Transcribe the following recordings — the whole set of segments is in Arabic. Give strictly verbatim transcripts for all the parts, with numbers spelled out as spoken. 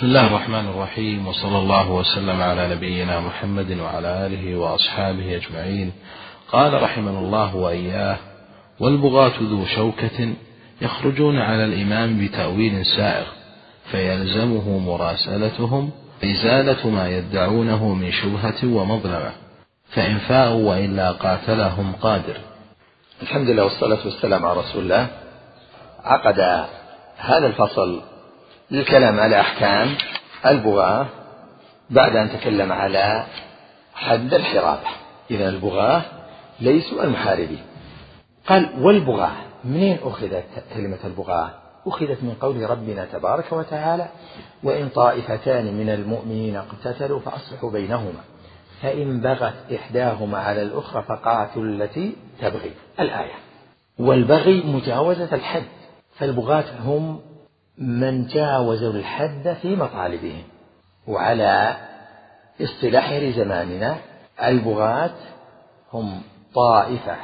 بسم الله الرحمن الرحيم، وصلى الله وسلم على نبينا محمد وعلى آله وأصحابه أجمعين. قال رحمه الله وإياه: والبغاة ذو شوكة يخرجون على الإمام بتأويل سائغ، فيلزمه مراسلتهم إزالة ما يدعونه من شبهة ومظلمة، فإن فاءوا وإلا قاتلهم قادر. الحمد لله والصلاة والسلام على رسول الله. عقد هذا الفصل للكلام على أحكام البغاة بعد أن تكلم على حد الحرابة. إذن البغاة ليسوا المحاربين. قال: والبغاة، منين أخذت كلمة البغاة؟ أخذت من قول ربنا تبارك وتعالى: وإن طائفتان من المؤمنين اقتتلوا فأصلحوا بينهما فإن بغت إحداهما على الأخرى فقاتلوا التي تبغي. الآية. والبغي مجاوزة الحد، فالبغاة هم من جاوزوا الحد في مطالبهم. وعلى اصطلاح زماننا البغاة هم طائفة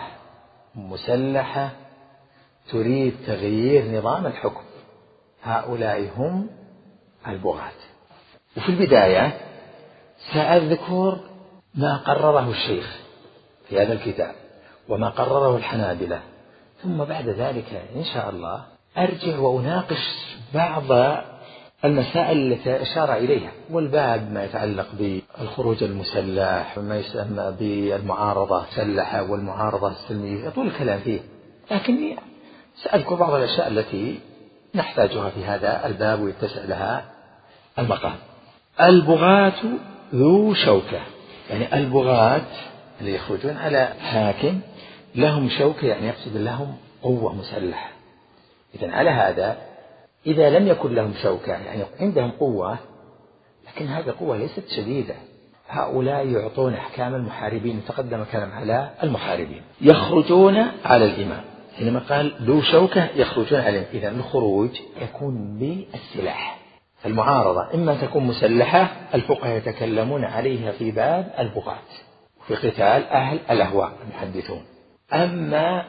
مسلحة تريد تغيير نظام الحكم، هؤلاء هم البغاة. وفي البداية سأذكر ما قرره الشيخ في هذا الكتاب وما قرره الحنابلة، ثم بعد ذلك إن شاء الله أرجع وأناقش بعض المسائل التي أشار إليها، والباب ما يتعلق بالخروج المسلح وما يسمى بالمعارضة المسلحة والمعارضة السلمية، يطول الكلام فيه، لكني سأذكر بعض الأشياء التي نحتاجها في هذا الباب ويتسع لها المقام. البغاة ذو شوكة، يعني البغاة اللي يخرجون على حاكم لهم شوكة، يعني يقصد لهم قوة مسلحة. إذن على هذا إذا لم يكن لهم شوكة، يعني عندهم قوة لكن هذه القوة ليست شديدة، هؤلاء يعطون أحكام المحاربين. تقدم كلام على المحاربين. يخرجون على الإمام، حينما قال ذو شوكة يخرجون على الإمام، إذن الخروج يكون بالسلاح. المعارضة إما تكون مسلحة، الفقهاء يتكلمون عليها في باب البغاة في قتال أهل الأهواء المحدثون. أما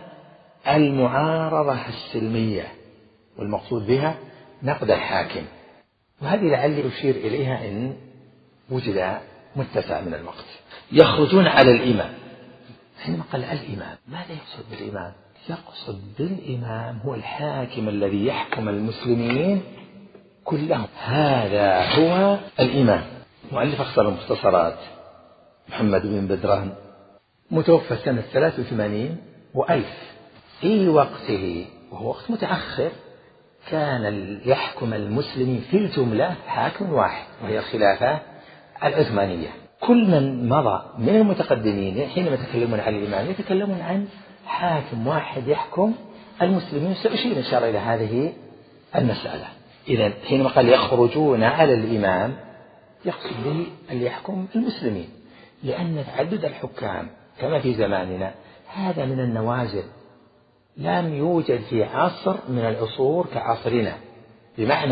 المعارضة السلمية والمقصود بها نقد الحاكم، وهذه لعلي أشير إليها إن وجد متسع من الوقت. يخرجون على الإمام، حينما قال الإمام ماذا يقصد بالإمام؟ يقصد بالإمام هو الحاكم الذي يحكم المسلمين كلهم، هذا هو الإمام. مؤلف أختصر المختصرات محمد بن بدران متوفى سنة ثلاث وثمانين وألف، في وقته وهو وقت متأخر كان يحكم المسلمين في الجملة حاكم واحد وهي الخلافة العثمانية. كل من مضى من المتقدمين حينما يتكلمون عن الإمام يتكلمون عن حاكم واحد يحكم المسلمين. سأشير إن شاء الله إلى هذه المسألة. إذن حينما قال يخرجون على الإمام يقصد به اللي يحكم المسلمين، لأن تعدد الحكام كما في زماننا هذا من النوازل، لم يوجد في عصر من العصور كعصرنا، بمعنى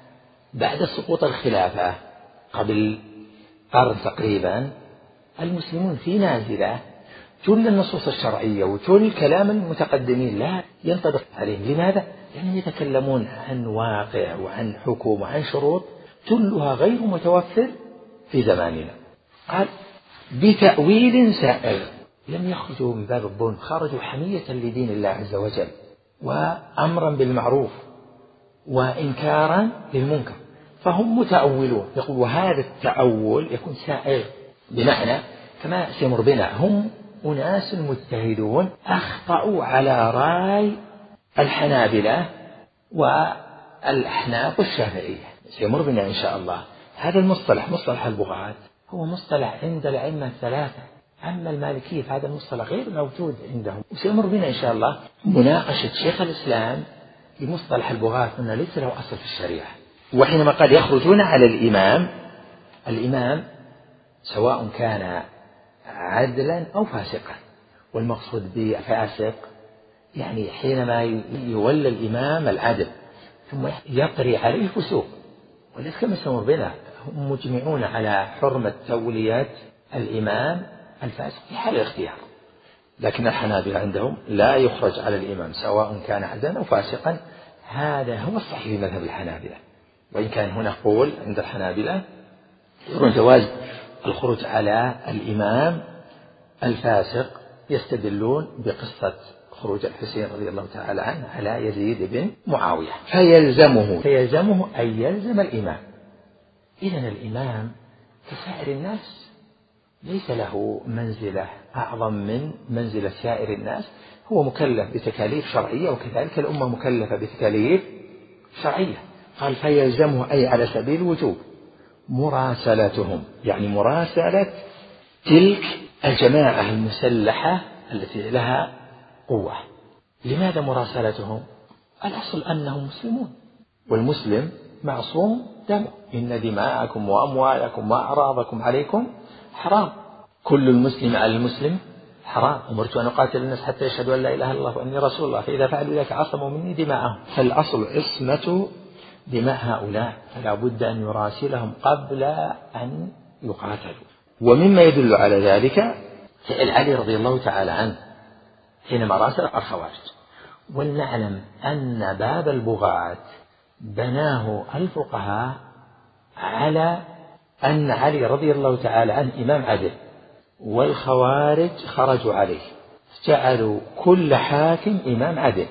بعد سقوط الخلافة قبل قرن تقريبا المسلمون في نازلة، كل النصوص الشرعية وكل كلام المتقدمين لا ينطبق عليهم. لماذا؟ لأنهم يتكلمون عن واقع وعن حكم وعن شروط كلها غير متوفر في زماننا. قال بتأويل سائغ، لم يخرجوا من باب الظلم، خرجوا حمية لدين الله عز وجل وأمرا بالمعروف وإنكارا للمنكر، فهم متأولون. يقول وهذا التأول يكون سائغ، بمعنى كما سيمر بنا هم أناس مجتهدون أخطأوا على رأي الحنابلة والأحناف والشافعية، سيمر بنا إن شاء الله. هذا المصطلح مصطلح البغاة هو مصطلح عند الأئمة الثلاثة، أما المالكية فهذا المصطلح غير موجود عندهم، وسيمر بنا إن شاء الله مناقشة شيخ الإسلام لمصطلح البغاة أنه ليس له أصل في الشريعة. وحينما قال يخرجون على الإمام، الإمام سواء كان عدلا أو فاسقا، والمقصود بفاسق يعني حينما يولى الإمام العدل ثم يطري عليه فسوق، وليس كما سيمر بنا هم مجمعون على حرمة تولية الإمام الفاسق في حال الاختيار، لكن الحنابلة عندهم لا يخرج على الإمام سواء كان عدلا أو فاسقا. هذا هو الصحيح في مذهب الحنابلة، وإن كان هنا قول عند الحنابلة يرون جواز الخروج على الإمام الفاسق، يستدلون بقصة خروج الحسين رضي الله تعالى عنه على يزيد بن معاوية. فيلزمه فيلزمه أن يلزم الإمام. إذن الإمام كسائر الناس ليس له منزلة أعظم من منزلة سائر الناس، هو مكلف بتكاليف شرعية، وكذلك الأمة مكلفة بتكاليف شرعية. قال فيلزمه أي على سبيل الوجوب مراسلتهم، يعني مراسلة تلك الجماعة المسلحة التي لها قوة. لماذا مراسلتهم؟ الأصل أنهم مسلمون، والمسلم معصوم دمه، إن دماءكم وأموالكم وأعراضكم عليكم حرام، كل المسلم على المسلم حرام، أمرت أن أقاتل الناس حتى يشهدوا أن لا إله إلا الله وأني رسول الله، فإذا فعلوا ذلك عصموا مني دماءهم. فالأصل عصمة دماء هؤلاء، فلا بد أن يراسلهم قبل أن يقاتلوا. ومما يدل على ذلك فعل علي رضي الله تعالى عنه حينما راسل الخوارج. ولنعلم أن باب البغاة بناه الفقهاء على أن علي رضي الله تعالى عنه إمام عدل، والخوارج خرجوا عليه، جعلوا كل حاكم إمام عدل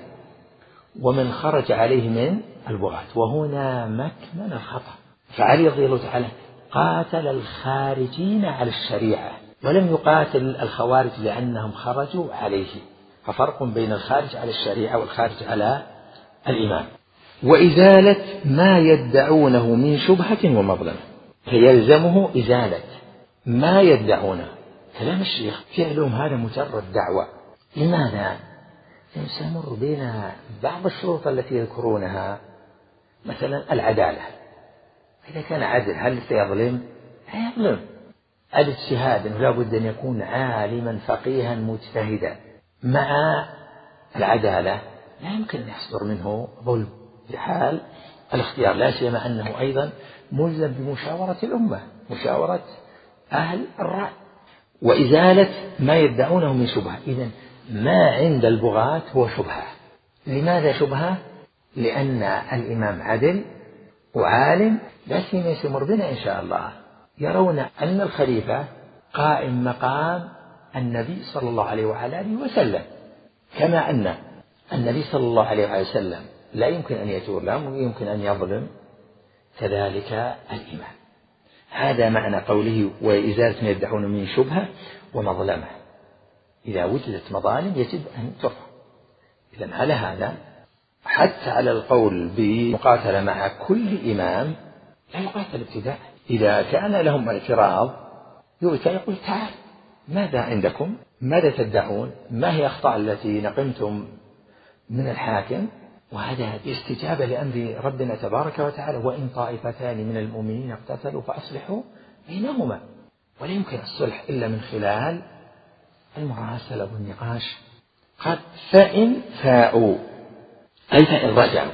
ومن خرج عليه من البغاة، وهنا مكمن الخطأ. فعلي رضي الله تعالى قاتل الخارجين على الشريعة ولم يقاتل الخوارج لأنهم خرجوا عليه، ففرق بين الخارج على الشريعة والخارج على الإمام. وإزالة ما يدعونه من شبهة ومظلمة، فيلزمه إزالة ما يدعونه. كلام الشيخ فعلهم هذا مجرد دعوة. لماذا؟ سيمر بنا بعض الشروط التي يذكرونها، مثلا العدالة، إذا كان عدل هل سيظلم؟ لا يظلم. الاجتهاد أنه لا بد أن يكون عالما فقيها مجتهدا، مع العدالة لا يمكن أن يصدر منه ظلم في حال الاختيار، لا سيما أنه أيضا ملزم بمشاورة الأمة، مشاورة أهل الرأي. وإزالة ما يدعونه من شبهة. إذن ما عند البغاة هو شبهة. لماذا شبهة؟ لأن الإمام عدل وعالم، لا سيما يمر بنا إن شاء الله يرون أن الخليفة قائم مقام النبي صلى الله عليه وعلى آله وسلم، كما أن النبي صلى الله عليه وعلى وسلم لا يمكن أن يجور، لا يمكن أن يظلم، كذلك الإمام. هذا معنى قوله وإزالة ما يدعون من شبهة ومظلمة. إذا وجدت مظالم يجب أن ترفع. إذن على هذا حتى على القول بمقاتلة مع كل إمام لا يقاتل ابتداء. إذا كان لهم اعتراض يؤتى يقول تعال ماذا عندكم؟ ماذا تدعون؟ ما هي الأخطاء التي نقمتم من الحاكم؟ وهذا استجابة لأمر ربنا تبارك وتعالى، وإن طائفتان من المؤمنين اقتتلوا فأصلحوا بينهما. ولا يمكن الصلح إلا من خلال المراسلة والنقاش. قال فإن فاءوا أي فإن رجعوا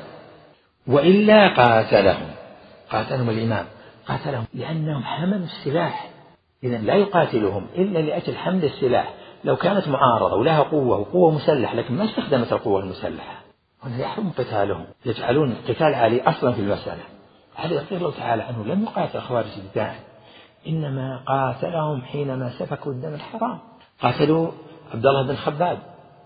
وإلا قاتلهم، قاتلهم الإمام، قاتلهم لأنهم حملوا السلاح، إذن لا يقاتلهم إلا لأجل حمل السلاح. لو كانت معارضة ولها قوة وقوة مسلحة لكن ما استخدمت القوة المسلحة هنا يحرم قتالهم، يجعلون قتال علي أصلا في المسألة. علي رضي الله تعالى عنه لم يقاتل الخوارج ابتداء، إنما قاتلهم حينما سفكوا الدم الحرام، قاتلوا عبد الله بن خباب،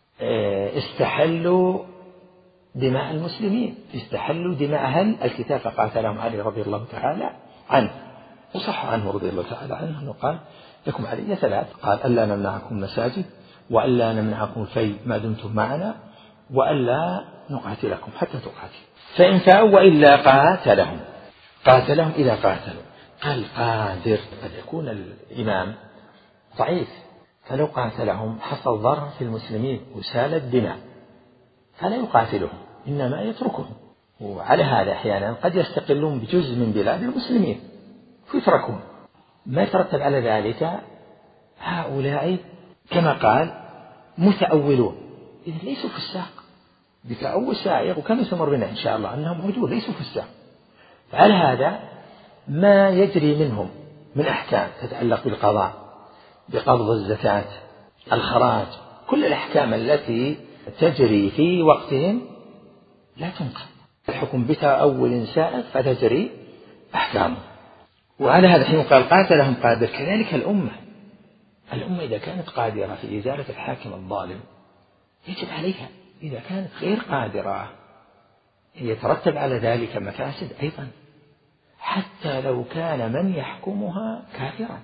استحلوا دماء المسلمين، استحلوا دماء أهل الكتاب، فقاتلهم علي رضي الله تعالى عنه. وصح عنه رضي الله تعالى عنه أنه قال لكم علي ثلاث، قال ألا نمنعكم مساجد، وألا نمنعكم الفيء ما دمتم معنا، وألا نقاتلكم حتى تقاتل. فإن فاءوا وإلا قاتلهم، قاتلهم إذا قاتلوا. قال قادر، قد يكون الإمام ضعيف، فلو قاتلهم حصل ضرر في المسلمين وسال الدماء، فلا يقاتلهم إنما يتركهم. وعلى هذا أحيانا قد يستقلون بجزء من بلاد المسلمين فيتركهم، ما يترتب على ذلك هؤلاء كما قال متأولون، إذن ليسوا فساق بتأول سائغ، وكم يسمر بنا إن شاء الله أنهم عدول ليسوا فساق. فعلى هذا ما يجري منهم من أحكام تتعلق بالقضاء، بقبض الزكاة، الخراج، كل الأحكام التي تجري في وقتهم لا تنقل، الحكم بتأول سائغ فتجري أحكامه. وعلى هذا حين قال قاتلهم قادر، كذلك الأمة الأمة إذا كانت قادرة في إزالة الحاكم الظالم يجب عليها، إذا كانت غير قادرة يترتب على ذلك مفاسد أيضا، حتى لو كان من يحكمها كافرا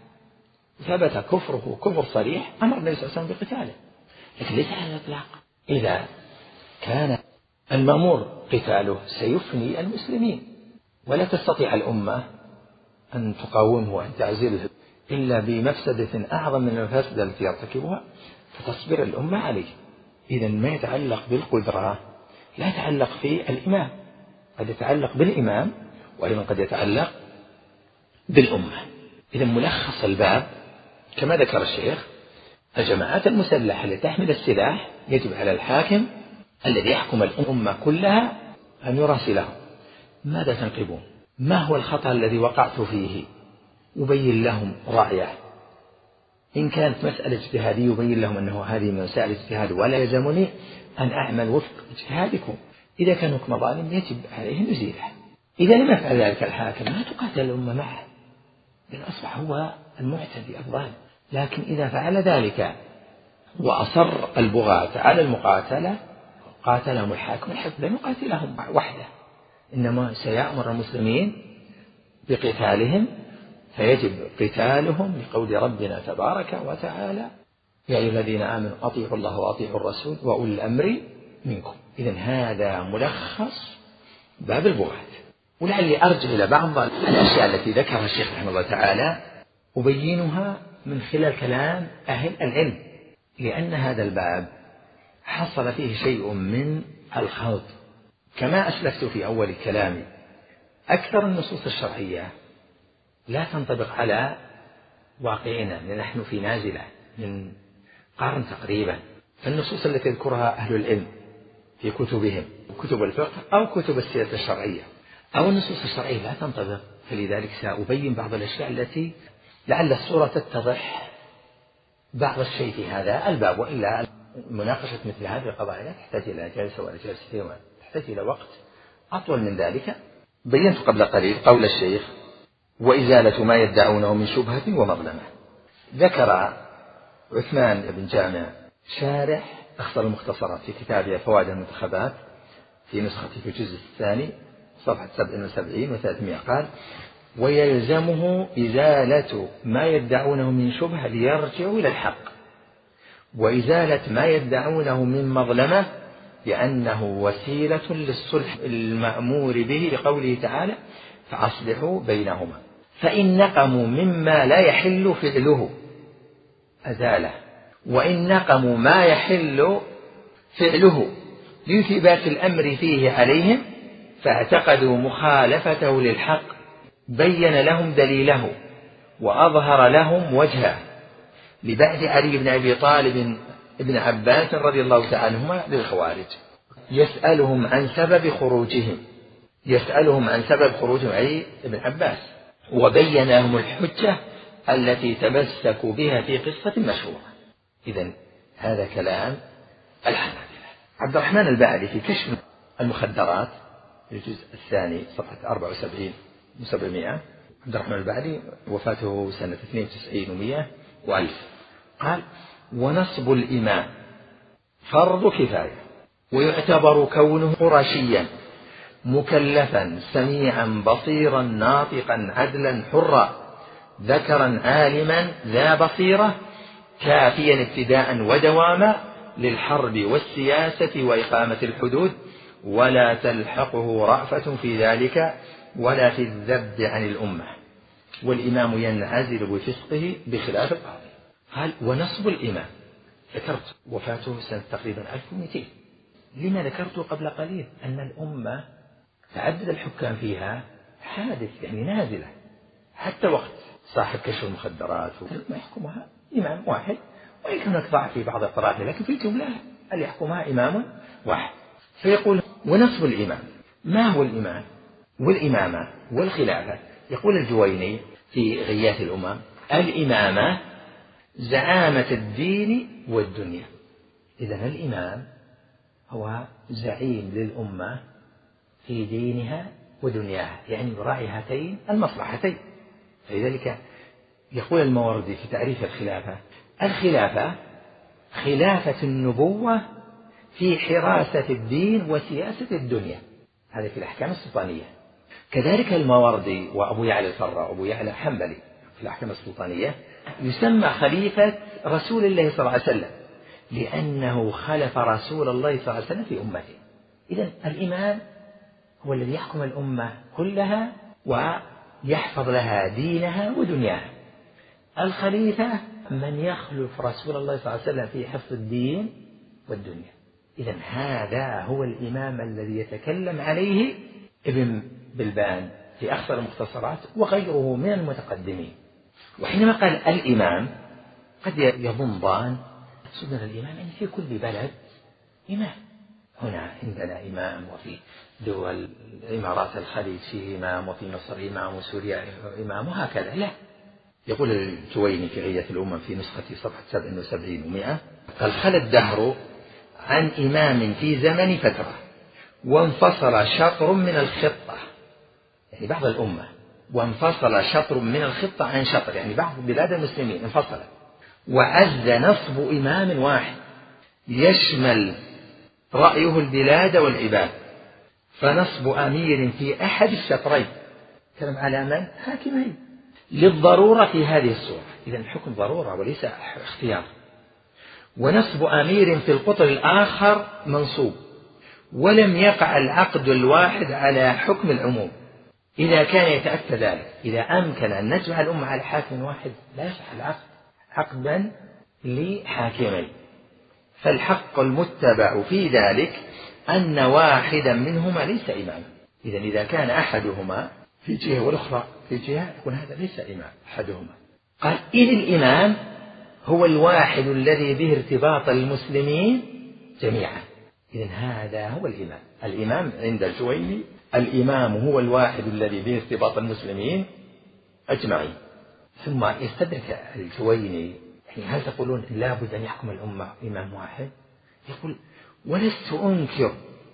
ثبت كفره كفر صريح أمر النبي صلى الله عليه وسلم بقتاله، لكن ليس على الإطلاق. إذا كان المأمور قتاله سيفني المسلمين ولا تستطيع الأمة أن تقاومه وأن تعزله إلا بمفسدة أعظم من المفاسد التي يرتكبها، فتصبر الأمة عليه. إذا ما يتعلق بالقدرة لا يتعلق في الإمام، قد يتعلق بالإمام وأيضا قد يتعلق بالأمة. إذا ملخص الباب كما ذكر الشيخ: الجماعات المسلحة التي تحمل السلاح يجب على الحاكم الذي يحكم الأمة كلها أن يراسلهم: ماذا تنقبون؟ ما هو الخطأ الذي وقعت فيه؟ يبين لهم رأيه. إن كانت مسألة اجتهادية يبين لهم أنه هذه من مسائل الاجتهاد ولا يلزمني أن أعمل وفق اجتهادكم. إذا كان حكم ظالم يجب عليه نزيله. إذا لم يفعل ذلك الحاكم ما تقاتل الأمة معه، لأن أصبح هو المعتدي الظالم. لكن إذا فعل ذلك وأصر البغاة على المقاتلة قاتلهم الحاكم، الحاكم لن يقاتلهم وحده، إنما سيأمر المسلمين بقتالهم، فيجب قتالهم لقول ربنا تبارك وتعالى: يا أيها الذين آمنوا أطيعوا الله وأطيعوا الرسول وأولي الأمر منكم. إذن هذا ملخص باب البغاة. ولعلي أرجع إلى بعض الأشياء التي ذكرها الشيخ رحمه الله تعالى أبينها من خلال كلام أهل العلم، لأن هذا الباب حصل فيه شيء من الخلط. كما أسلفت في أول كلامي، أكثر النصوص الشرعية لا تنطبق على واقعنا، لأن نحن في نازلة من قرن تقريبا. فالنصوص التي يذكرها أهل العلم في كتبهم، كتب الفقه أو كتب السيرة الشرعية أو النصوص الشرعية لا تنطبق، فلذلك سأبين بعض الأشياء التي لعل الصورة تتضح بعض الشيء في هذا الباب. وإلا مناقشة مثل هذه القضايا لا تحتاج إلى جلسة ولا جلستين، تحتاج إلى وقت أطول من ذلك. بينت قبل قليل قول الشيخ: وإزالة ما يدعونه من شبهة ومظلمة. ذكر عثمان بن جامع شارح أخصر المختصرات في كتابه فوائد المنتخبات في نسختي في الجزء الثاني صفحة سبع وسبعين وثلاثمائة قال: ويلزمه إزالة ما يدعونه من شبهة ليرجعوا إلى الحق، وإزالة ما يدعونه من مظلمة لأنه وسيلة للصلح المأمور به لقوله تعالى: فأصلحوا بينهما. فإن نقموا مما لا يحل فعله أزاله، وإن نقموا ما يحل فعله لانثبات الأمر فيه عليهم فاعتقدوا مخالفته للحق بين لهم دليله وأظهر لهم وجهه، لبعث علي بن أبي طالب ابن عباس رضي الله تعالى عنهما للخوارج يسألهم عن سبب خروجهم يسألهم عن سبب خروجهم علي بن عباس، وبين لهم الحجة التي تمسكوا بها في قصة مشهورة. إذن هذا كلام الحنابلة. عبد الرحمن البعلي في كشف المخدرات في الجزء الثاني صفحة أربعة وسبعين وسبعمائة، عبد الرحمن البعلي وفاته سنة اثنين وتسعين ومئة وألف، قال: ونصب الإمام فرض كفاية، ويعتبر كونه قرشيا مكلفا سميعا بصيرا ناطقا عدلا حرا ذكرا عالما ذا بصيرة كافيا ابتداء ودواما للحرب والسياسة وإقامة الحدود، ولا تلحقه رأفة في ذلك ولا في الذب عن الأمة، والإمام ينعزل بفسقه بخلاف القاضي. قال: ونصب الإمام، ذكرت وفاته سنة تقريبا ألف ومئتين. لما ذكرت قبل قليل؟ أن الأمة تعدد الحكام فيها حادث، يعني نازلة. حتى وقت صاحب كشف المخدرات ما يحكمها إمام واحد، وإن كان هناك ضعف في بعض الطرائق، لكن في الجملة اللي يحكمها إمام واحد. فيقول: ونصب الإمام. ما هو الإمام والإمامة والخلافة؟ يقول الجويني في غياث الأمم: الإمامة زعامة الدين والدنيا. إذن الإمام هو زعيم للأمة في دينها ودنياها، يعني يراعي هاتين المصلحتين. فلذلك يقول الماوردي في تعريف الخلافة: الخلافة خلافة النبوة في حراسة الدين وسياسة الدنيا، هذا في الأحكام السلطانية. كذلك الماوردي وأبو يعلى الفراء وأبو يعلى الحنبلي في الأحكام السلطانية يسمى خليفة رسول الله صلى الله عليه وسلم، لأنه خلف رسول الله صلى الله عليه وسلم في أمته. إذن الإمام هو الذي يحكم الأمة كلها ويحفظ لها دينها ودنياها. الخليفة من يخلف رسول الله صلى الله عليه وسلم في حفظ الدين والدنيا. إذن هذا هو الإمام الذي يتكلم عليه ابن بلبان في أخصر المختصرات وغيره من المتقدمين. وحينما قال الإمام قد يظن ظان صدر الإمام يعني في كل بلد إمام، هنا عندنا إمام، وفي دول إمارات الخليج فيه إمام، وفي مصر إمام، وسوريا إمام، وهكذا. لا، يقول الجويني في غية الأمم في نسخة صفحة سبع وسبعين ومئة: قال: خلى الدهر عن إمام في زمن فترة، وانفصل شطر من الخطة، يعني بعض الأمة، وانفصل شطر من الخطة عن شطر، يعني بعض بلاد المسلمين انفصلت، وعز نصب إمام واحد يشمل رأيه البلاد والعباد، فنصب أمير في أحد الشطرين كلام على من؟ حاكمين، للضرورة في هذه الصورة. إذن الحكم ضرورة وليس اختيار. ونصب أمير في القطر الآخر منصوب، ولم يقع العقد الواحد على حكم العموم إذا كان يتأتى ذلك. إذا أمكن أن نجمع الأمة على حاكم واحد لا يصح العقد عقدا لحاكمين، فالحق المتبع في ذلك أن واحدا منهما ليس إماما. إذن إذا كان أحدهما في جهة والأخرى في جهة يكون هذا ليس إمام أحدهما. قال: إذ الإمام هو الواحد الذي به ارتباط المسلمين جميعا. إذن هذا هو الإمام. الإمام عند الجويني الإمام هو الواحد الذي به ارتباط المسلمين أجمعين. ثم يستدرك الجويني: يعني هل تقولون لا بد أن يحكم الأمة إمام واحد؟ يقول: ولست أنكر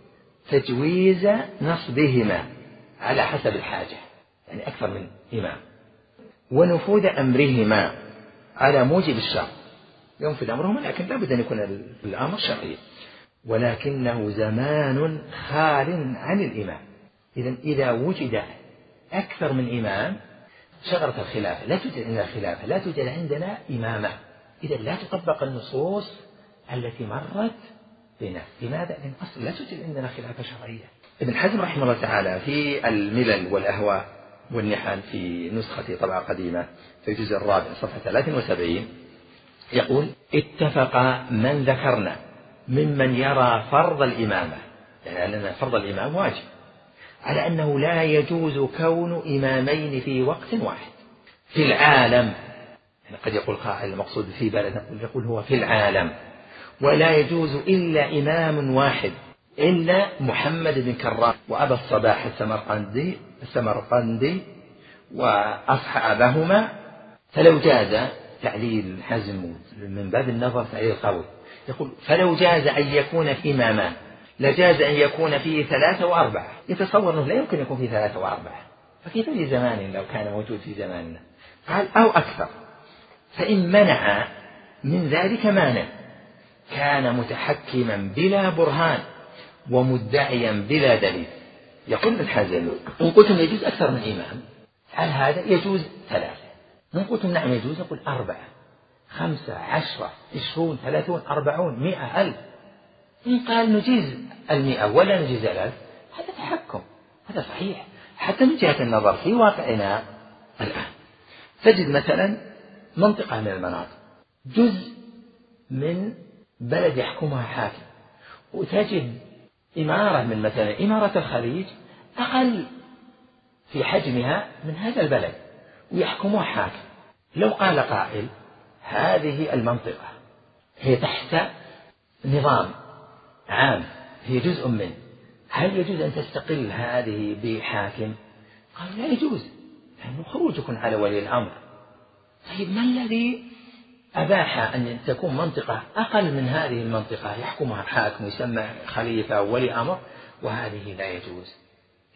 تجويز نصبهما على حسب الحاجة، يعني أكثر من إمام، ونفوذ أمرهما على موجب الشرع، ينفذ أمرهما، لكن لا بد أن يكون الأمر شرعي، ولكنه زمان خال عن الإمام. إذن إذا وجد أكثر من إمام شغرت الخلافة، لا توجد عندنا خلافة، لا توجد عندنا إمامة، إذا لا تطبق النصوص التي مرت بنا. لماذا؟ لأن أصلا لا توجد عندنا خلافة شرعية. ابن حزم رحمه الله تعالى في الملل والأهواء والنحل في نسخة طبعة قديمة في الجزء الرابع صفحة ثلاث وسبعين يقول: اتفق من ذكرنا ممن يرى فرض الإمامة، يعني أن فرض الإمام واجب، على أنه لا يجوز كون إمامين في وقت واحد في العالم. يعني قد يقول قائل المقصود في بلد، يقول هو في العالم، ولا يجوز إلا إمام واحد إلا محمد بن كرام وأبا الصباح السمرقندي السمرقندي وأصحابهما. فلو جاز تعليل حزم من باب النظر تعليل قوي، يقول: فلو جاز أن يكون في إمامان لجاز أن يكون فيه ثلاثة وأربعة. يتصور أنه لا يمكن يكون فيه ثلاثة وأربعة، فكيف في زمان لو كان موجود في زماننا؟ قال: أو أكثر، فإن منع من ذلك مانع كان متحكما بلا برهان ومدعيا بلا دليل. يقول ابن حزم: إن قلتم يجوز أكثر من إمام هل هذا يجوز ثلاثة، إن قلتم نعم يجوز نقول أربعة، خمسة، عشرة، عشرون، ثلاثون، أربعون، مئة، ألف. إن قال نجيز المئة ولا نجيز الألف هذا تحكم، هذا صحيح حتى من جهة النظر في واقعنا الآن. تجد مثلا منطقة من المناطق جزء من بلد يحكمها حاكم، وتجد إمارة من مثلا إمارة الخليج أقل في حجمها من هذا البلد ويحكمها حاكم. لو قال قائل هذه المنطقة هي تحت نظام عام هي جزء منه، هل يجوز أن تستقل هذه بحاكم؟ قال لا يجوز، لأنه خروجكم على ولي الأمر. طيب ما الذي أباح أن تكون منطقة أقل من هذه المنطقة يحكمها حاكم يسمى خليفة ولي أمر وهذه لا يجوز؟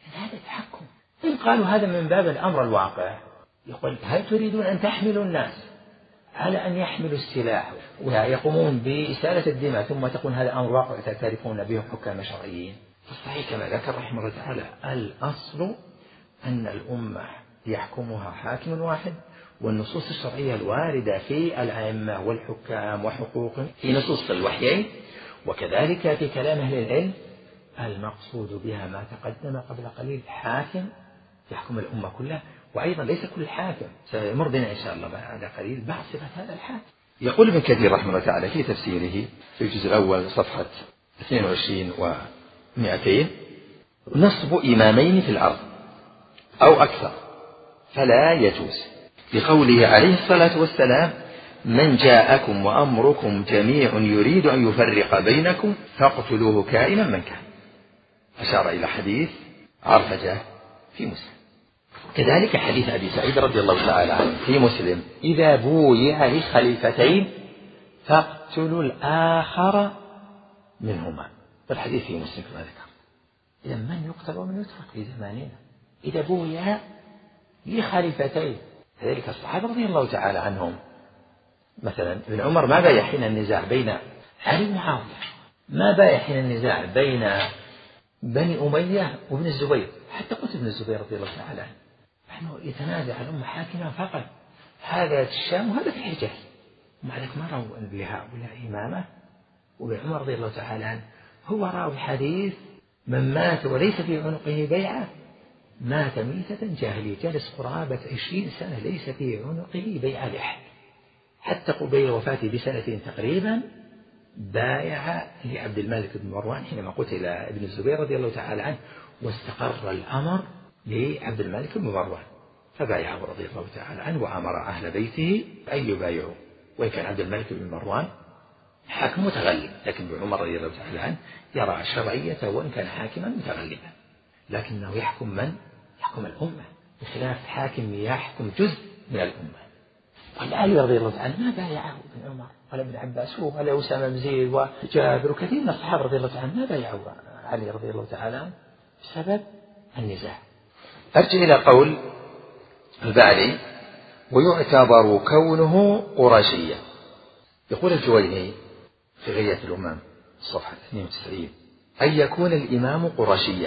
هذا تحكم. إن قالوا هذا من باب الأمر الواقع، يقول هل تريدون أن تحملوا الناس على أن يحملوا السلاح ويقومون بإسالة الدماء ثم تقول هذا أمر واقع تعترفون به حكام شرعيين؟ فالصحيح كما ذكر رحمه الله تعالى الأصل أن الأمة يحكمها حاكم واحد، والنصوص الشرعية الواردة في الأئمة والحكام وحقوقهم في نصوص الوحيين، وكذلك في كلام أهل العلم المقصود بها ما تقدم قبل قليل، حاكم يحكم الأمة كلها. وأيضا ليس كل حاكم، سيمر بنا إن شاء الله بعد قليل بعض صفة هذا الحاكم. يقول ابن كثير رحمه الله تعالى في تفسيره في الجزء الأول صفحة اثنين وعشرين ومئتين: نصب إمامين في الأرض أو أكثر فلا يجوز، بقوله عليه الصلاة والسلام: من جاءكم وأمركم جميع يريد أن يفرق بينكم فاقتلوه كائنا من كان. أشار إلى حديث عرفجة في مسلم. كذلك حديث أبي سعيد رضي الله تعالى عنه في مسلم: إذا بويع لخليفتين فاقتلوا الآخر منهما. والحديث في مسلم كما ذكر. إذا من يقتل ومن يترك في زماننا إذا بويع لخليفتين. كذلك الصحابة رضي الله تعالى عنهم، مثلا ابن عمر ما بايع حين النزاع بين علي ومعاوية، ما بايع حين النزاع بين بني أمية وابن الزبير، حتى قلت ابن الزبير رضي الله تعالى عنه نحن يتنازع الأمة حاكمة فقط، هذا في الشام وهذا في الحجاز، ومع ذلك ما رأوا أن لهؤلاء إمامة. وابن عمر رضي الله تعالى عنه هو راوي حديث: من مات وليس في عنقه بيعة مات ميتة جاهلية، جلس قرابة عشرين سنة ليس في عنقه بيعة لأحد، حتى قبيل وفاته بسنتين تقريبا بايع لعبد الملك بن مروان حينما قتل ابن الزبير رضي الله تعالى عنه، واستقر الأمر لعبد الملك بن مروان فبايعه رضي الله تعالى عنه، وأمر أهل بيته أن يبايعوا. وإن كان عبد الملك بن مروان حاكم متغلب، لكن ابن عمر رضي الله تعالى عنه يرى الشرعية وإن كان حاكما متغلبا، لكنه يحكم من؟ يحكم الأمة، بخلاف حاكم يحكم جزء من الأمة. علي رضي الله عنه ما بايعه ابن عمر ولا ابن عباس ولا أسامة بن زيد وجابر وكثير من الصحابة رضي الله عنهم ما بايعوا علي رضي الله تعالى عنه بسبب النزاع. أرجع إلى قول البعلي: ويعتبر كونه قرشيا. يقول الجويني في غية الأمام صفحة اثنين وتسعين: أن يكون الإمام قرشيا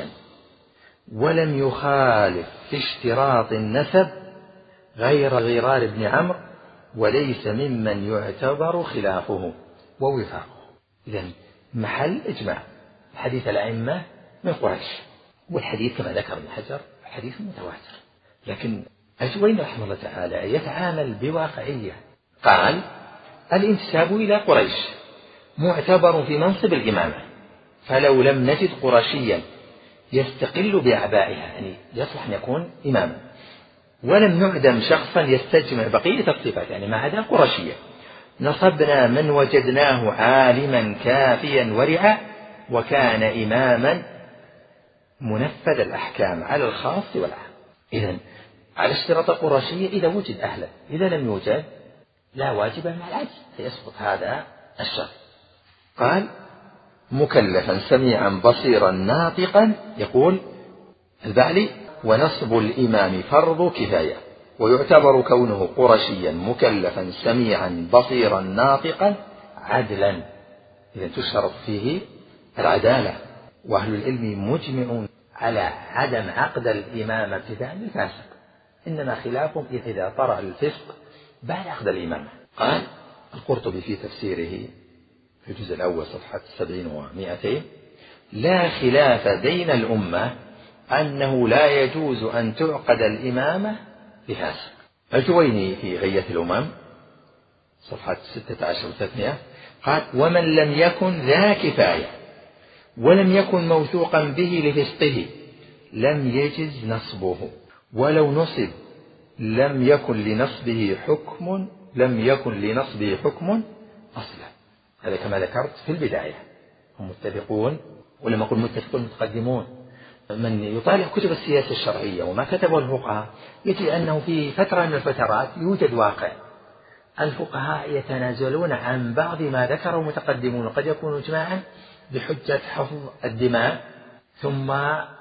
ولم يخالف في اشتراط النسب غير غرار بن عمرو، وليس ممن يعتبر خلافه ووفاقه. إذن محل إجماع حديث الأئمة من قريش، والحديث كما ذكر ابن حجر حديث متواتر. لكن الجويني رحمه الله تعالى يتعامل بواقعية، قال: الانتساب إلى قريش معتبر في منصب الإمامة، فلو لم نجد قرشيا يستقل بأعبائها، يعني يصلح أن يكون إماما، ولم نعدم شخصا يستجمع بقية الصفات يعني ما عدا قرشية، نصبنا من وجدناه عالما كافيا ورعا وكان إماما منفذ الأحكام على الخاص والعام. إذن على اشتراط قرشية إذا وجد أهلا، إذا لم يوجد لا واجب مع العجز فيسقط هذا الشرط. قال: مكلفا سميعا بصيرا ناطقا. يقول البعلي: ونصب الإمام فرض كفاية، ويعتبر كونه قرشيا مكلفا سميعا بصيرا ناطقا عدلا. إذا تشترط فيه العدالة، وأهل العلم مجمعون على عدم عقد الإمامة ابتداء بالفاسق، إنما خلافهم إذا طرأ الفسق بعد عقد الإمامة. قال القرطبي في تفسيره في الجزء الأول صفحة سبعين ومائتين: لا خلاف بين الأمة أنه لا يجوز أن تعقد الإمامة بفاسق. الجويني في غية الأمم صفحة ستة عشر وثلاثمائة قال: ومن لم يكن ذا كفاية ولم يكن موثوقا به لفسقه لم يجز نصبه، ولو نصب لم يكن لنصبه حكم لم يكن لنصبه حكم أصلا. هذا كما ذكرت في البداية، هم متفقون، ولما أقول متفقون متقدمون. من يطالع كتب السياسة الشرعية وما كتبه الفقهاء يجد أنه في فترة من الفترات يوجد واقع الفقهاء يتنازلون عن بعض ما ذكره متقدمون، قد يكون إجماعا بحجة حفظ الدماء، ثم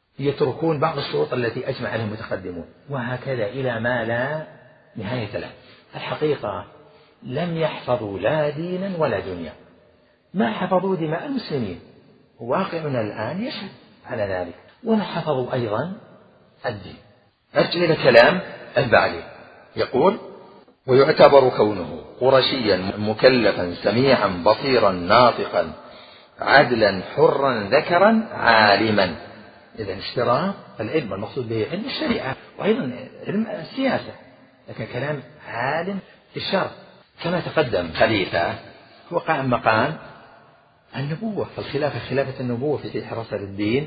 يتركون بعض الشروط التي أجمع عليها المتقدمون، وهكذا إلى ما لا نهاية له. الحقيقة لم يحفظوا لا دينا ولا دنيا، ما حفظوا دماء المسلمين، واقعنا الآن يشهد على ذلك، وما حفظوا أيضا الدين. أرجع إلى كلام البعلي يقول: ويعتبر كونه قرشيا مكلفا سميعا بصيرا ناطقا عدلا حرا ذكرا عالما. إذا اشتراط العلم المقصود به علم الشريعة وأيضا علم السياسة، لكن كلام عالم في الشرع. كما تقدم خليفة هو قائم مقام النبوة، فالخلافة خلافة النبوة في حراسة الدين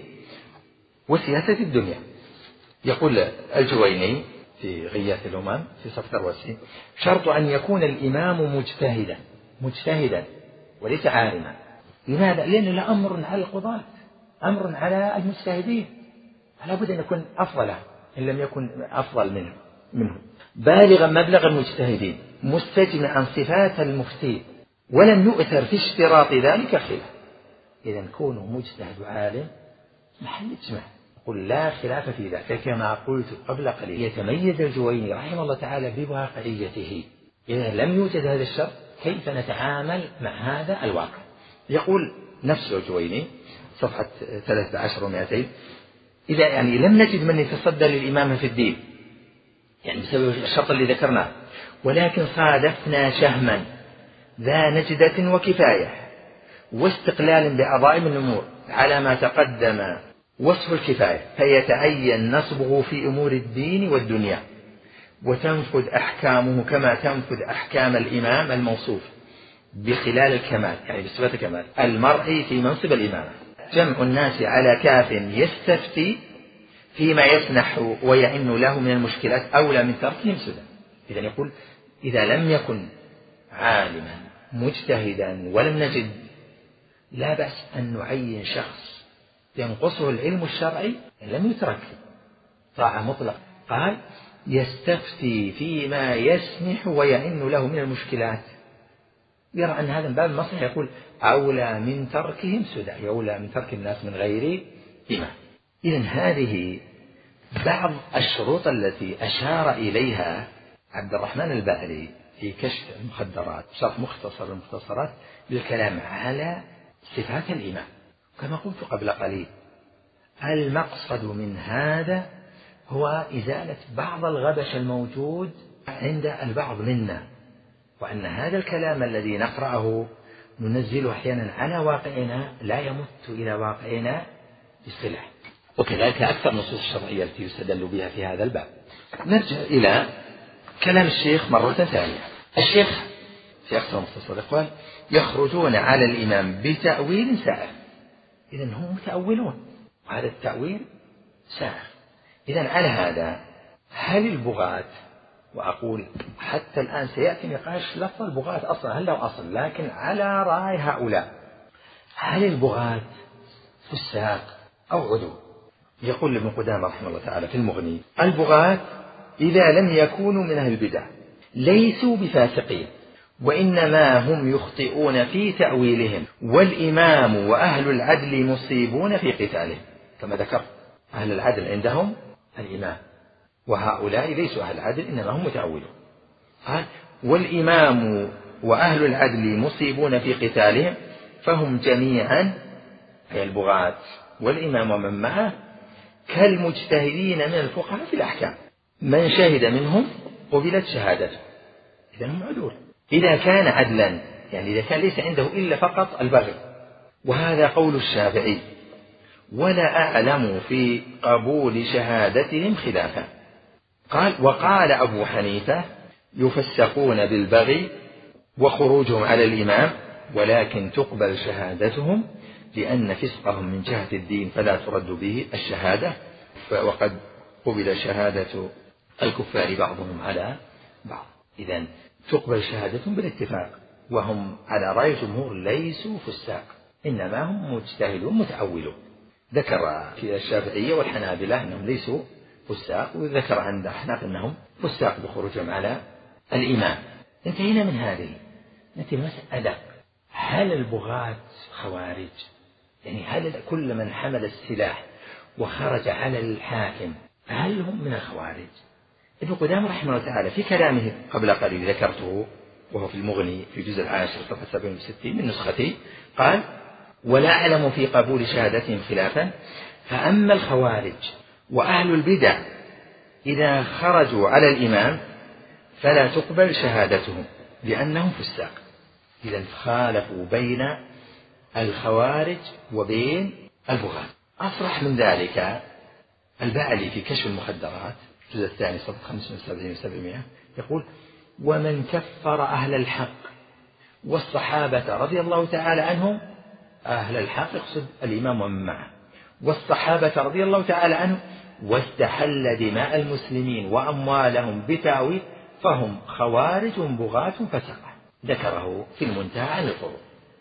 وسياسة الدنيا. يقول الجويني في غياث الأمم في صفحة أربعة وتسعين: شرط أن يكون الإمام مجتهدا مجتهدا وليس عالما. لماذا؟ لأنه لا أمر على القضاة، أمر على المجتهدين، فلا بد أن يكون أفضل إن لم يكن أفضل منه منه بالغا مبلغ المجتهدين مستجمعا صفات المفتين ولم يؤثر في اشتراط ذلك خلاف. إذا كونه مجتهد وعالم محل إجماع، قل لا خلاف في ذلك. كما قلت قبل قليل، يتميز الجويني رحمه الله تعالى بواقعيته. إذا لم يوجد هذا الشرط كيف نتعامل مع هذا الواقع؟ يقول نفسه الجويني صفحة ثلاثة عشر ومئتين: إذا يعني لم نجد من يتصدى للإمامة في الدين، يعني بسبب الشرط اللي ذكرناه، ولكن صادفنا شهما ذا نجدة وكفاية واستقلال بعظائم الأمور على ما تقدم وصف الكفاية، فيتعين نصبه في أمور الدين والدنيا، وتنفذ أحكامه كما تنفذ أحكام الإمام الموصوف بخلال الكمال، يعني بصفة الكمال المرعي في منصب الإمامة. جمع الناس على كاف يستفتي فيما يسنح ويعن له من المشكلات أولى من تركهم سدى. إذا يقول إذا لم يكن عالما مجتهدا ولم نجد، لا بأس أن نعين شخص ينقصه العلم الشرعي لم يترك طاعة مطلق. قال يستفتي فيما يسنح ويعن له من المشكلات، يرى أن هذا من باب المصلحة، يقول أولى من تركهم سدى، أولى من ترك الناس من غير إمام. إذن هذه بعض الشروط التي أشار إليها عبد الرحمن الباهلي في كشف المخدرات، شرح مختصر المختصرات بالكلام على صفات الإمام. كما قلت قبل قليل، المقصد من هذا هو إزالة بعض الغبش الموجود عند البعض منا، وأن هذا الكلام الذي نقرأه ننزله أحيانا على واقعنا لا يمت إلى واقعنا بصلة، وكذلك أكثر النصوص الشرعية التي يستدل بها في هذا الباب. نرجع إلى كلام الشيخ مرة ثانية. الشيخ في أكثر مختصر قال يخرجون على الإمام بتأويل سائغ. إذن هم متأولون، وهذا التأويل سائغ. إذن على هذا هل البغاة، وأقول حتى الآن سيأتي نقاش لفظ البغاة أصلا هل له أصل، لكن على رأي هؤلاء هل البغاة فساق أو عدو؟ يقول ابن قدامة رحمه الله تعالى في المغني: البغاة إذا لم يكونوا من أهل البدع ليسوا بفاسقين، وإنما هم يخطئون في تأويلهم، والإمام وأهل العدل مصيبون في قتالهم. كما ذكر أهل العدل عندهم الإمام، وهؤلاء ليسوا أهل العدل إنما هم متأولون. قال والإمام وأهل العدل مصيبون في قتالهم، فهم جميعا أي البغاة والإمام ومن معه كالمجتهدين من الفقهاء في الأحكام، من شهد منهم قبلت شهادته. إذا هم عدول إذا كان عدلا، يعني إذا كان ليس عنده إلا فقط البغي. وهذا قول الشافعي، ولا أعلم في قبول شهادتهم خلافا. قال وقال أبو حنيفة يفسقون بالبغي وخروجهم على الإمام، ولكن تقبل شهادتهم لأن فسقهم من جهة الدين فلا ترد به الشهادة، وقد قبل شهادة الكفار بعضهم على بعض. إذن تقبل شهادتهم بالاتفاق، وهم على رأي الجمهور ليسوا فساق، إنما هم مجتهدون متأولون. ذكر في الشافعية والحنابلة أنهم ليسوا فساق، وذكر عند أحناف أنهم فساق بخروجهم على الإمام. انتهينا من هذه. نأتي مسألة: هل البغاة خوارج؟ يعني هل كل من حمل السلاح وخرج على الحاكم هل هم من الخوارج؟ ابن قدامة رحمه الله تعالى في كلامه قبل قليل ذكرته وهو في المغني في الجزء العاشر صفحة سبعين وستين من نسختي قال: ولا أعلم في قبول شهادتهم خلافا، فأما الخوارج وأهل البدع إذا خرجوا على الإمام فلا تقبل شهادتهم لأنهم فساق. إذا خالفوا بين الخوارج وبين البغاة. أصرح من ذلك البعلي في كشف المخدرات الجزء الثاني صفحة خمسة وسبعين وسبعمائة يقول: ومن كفر أهل الحق والصحابة رضي الله تعالى عنهم، أهل الحق يقصد الإمام ومن معه، والصحابة رضي الله تعالى عنهم، واستحل دماء المسلمين وأموالهم بتأويل فهم خوارج بغاة فسقة. ذكره في المنتهى عن الفروق.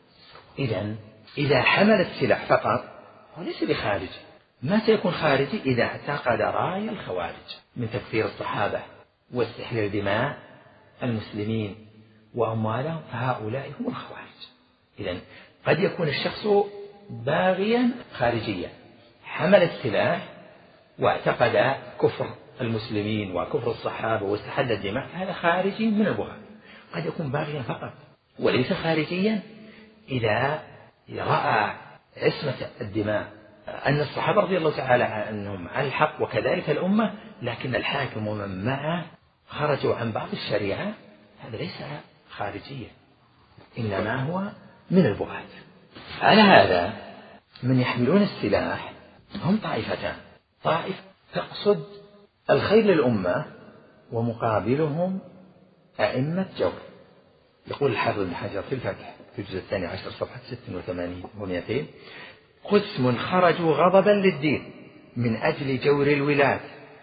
إذن إذا حمل السلاح فقط هو ليس بخارجي. ما سيكون خارجي إذا اعتقد راي الخوارج من تكفير الصحابة واستحلال دماء المسلمين وأموالهم، فهؤلاء هم الخوارج. إذن قد يكون الشخص باغيا خارجيا حمل السلاح واعتقد كفر المسلمين وكفر الصحابة واستحل الدماء، هذا خارجي من البغاة. قد يكون باغيا فقط وليس خارجيا إذا رأى عصمة الدماء، أن الصحابة رضي الله تعالى عنهم على الحق وكذلك الأمة، لكن الحاكم ومن معه خرجوا عن بعض الشريعة، هذا ليس خارجيا إنما هو من البغاة. على هذا من يحملون السلاح هم طائفتان: طائفة تقصد الخير للأمة ومقابلهم أئمة جور. يقول الحافظ بن حجر في الفتح في الجزء الثاني عشر صفحة ست وثمانين ومئتين: قسم خرجوا غضبا للدين من أجل جور الولاة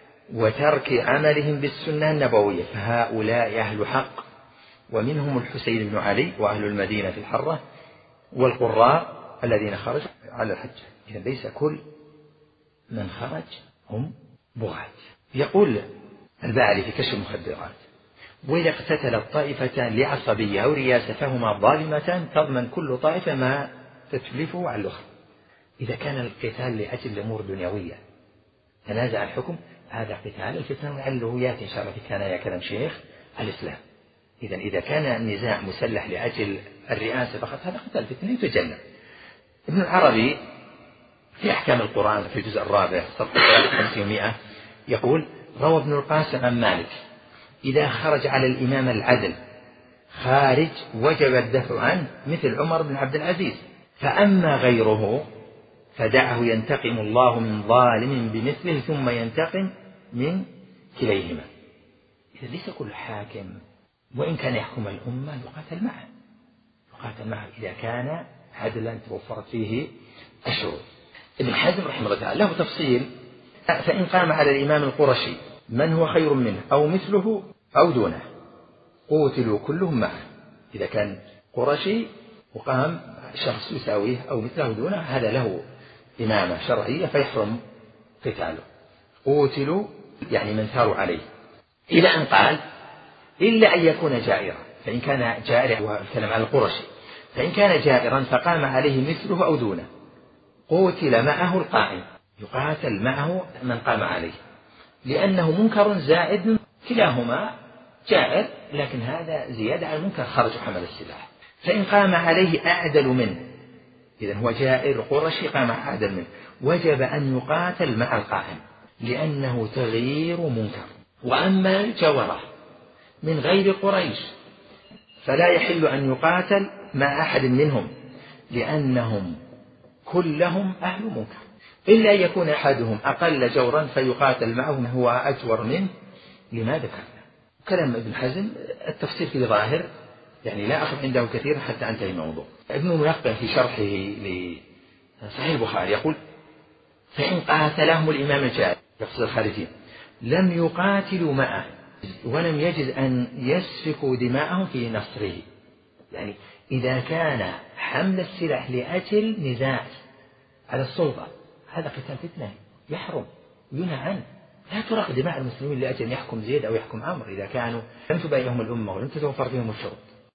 وترك عملهم بالسنة النبوية، فهؤلاء أهل حق، ومنهم الحسين بن علي وأهل المدينة في الحرة والقراء الذين خرجوا على الحج. إذا ليس كل من خرج هم بغاة. يقول البعلي في كشف المخدرات: وإذا اقتتلت طائفتان لعصبية أو رياسة فهما ظالمتان تضمن كل طائفة ما تتلفه على الأخرى. إذا كان القتال لأجل أمور دنيوية تنازع الحكم، هذا قتال الفتن لعله يأتي إن شاء الله في كان يا كلام شيخ الإسلام. إذا إذا كان النزاع مسلح لأجل الرئاسة فقط هذا قتال فتن يتجنب. ابن العربي في أحكام القرآن في الجزء الرابع صفحة خمسمائة ومئة يقول: روى ابن القاسم عن مالك: إذا خرج على الإمام العدل خارج وجب الدفع عنه مثل عمر بن عبد العزيز، فأما غيره فدعه ينتقم الله من ظالم بمثله ثم ينتقم من كليهما. إذا ليس كل حاكم وإن كان يحكم الأمة يقاتل معه، يقاتل معه إذا كان عدلا توفرت فيه الشروط. ابن حزم رحمه الله تعالى له تفصيل: فإن قام على الإمام القرشي من هو خير منه أو مثله أو دونه قوتلوا كلهم معه. إذا كان قرشي وقام شخص يساويه أو مثله دونه هذا له إمامة شرعية فيحرم قتاله، قوتلوا يعني من ثاروا عليه، إلى أن قال: إلا أن يكون جائرا. فإن كان جائرا والكلام على القرشي، فإن كان جائرا فقام عليه مثله أو دونه قوتل معه القائم، يقاتل معه من قام عليه، لأنه منكر زائد، كلاهما جائر لكن هذا زيادة على المنكر خرج حمل السلاح. فإن قام عليه أعدل منه، إذن هو جائر قرشي قام أعدل منه، وجب أن يقاتل مع القائم لأنه تغيير منكر. وأما الجورة من غير قريش فلا يحل أن يقاتل مع أحد منهم لأنهم كلهم أهل منكر، إلا أن يكون أحدهم أقل جورا فيقاتل معهم هو أجور منه لما ذكرنا. كلام ابن حزم التفسير فيه ظاهر، يعني لا أخذ عنده كثيرا حتى أنتهي الموضوع. ابن منقه في شرحه لصحيح البخاري يقول: فإن قاتلهم الإمام الجائر يقصد الخارجين لم يقاتلوا معه ولم يجد أن يسفكوا دماءهم في نصره. يعني إذا كان حمل السلاح لأجل نزاع على السلطة هذا قتال فتنة يحرم ينهى عنه. لا تراق دماء المسلمين لأجل أن يحكم زيد أو يحكم عمرو إذا كانوا لم تبايعهم الأمة ولم تتوفر فيهم الشروط.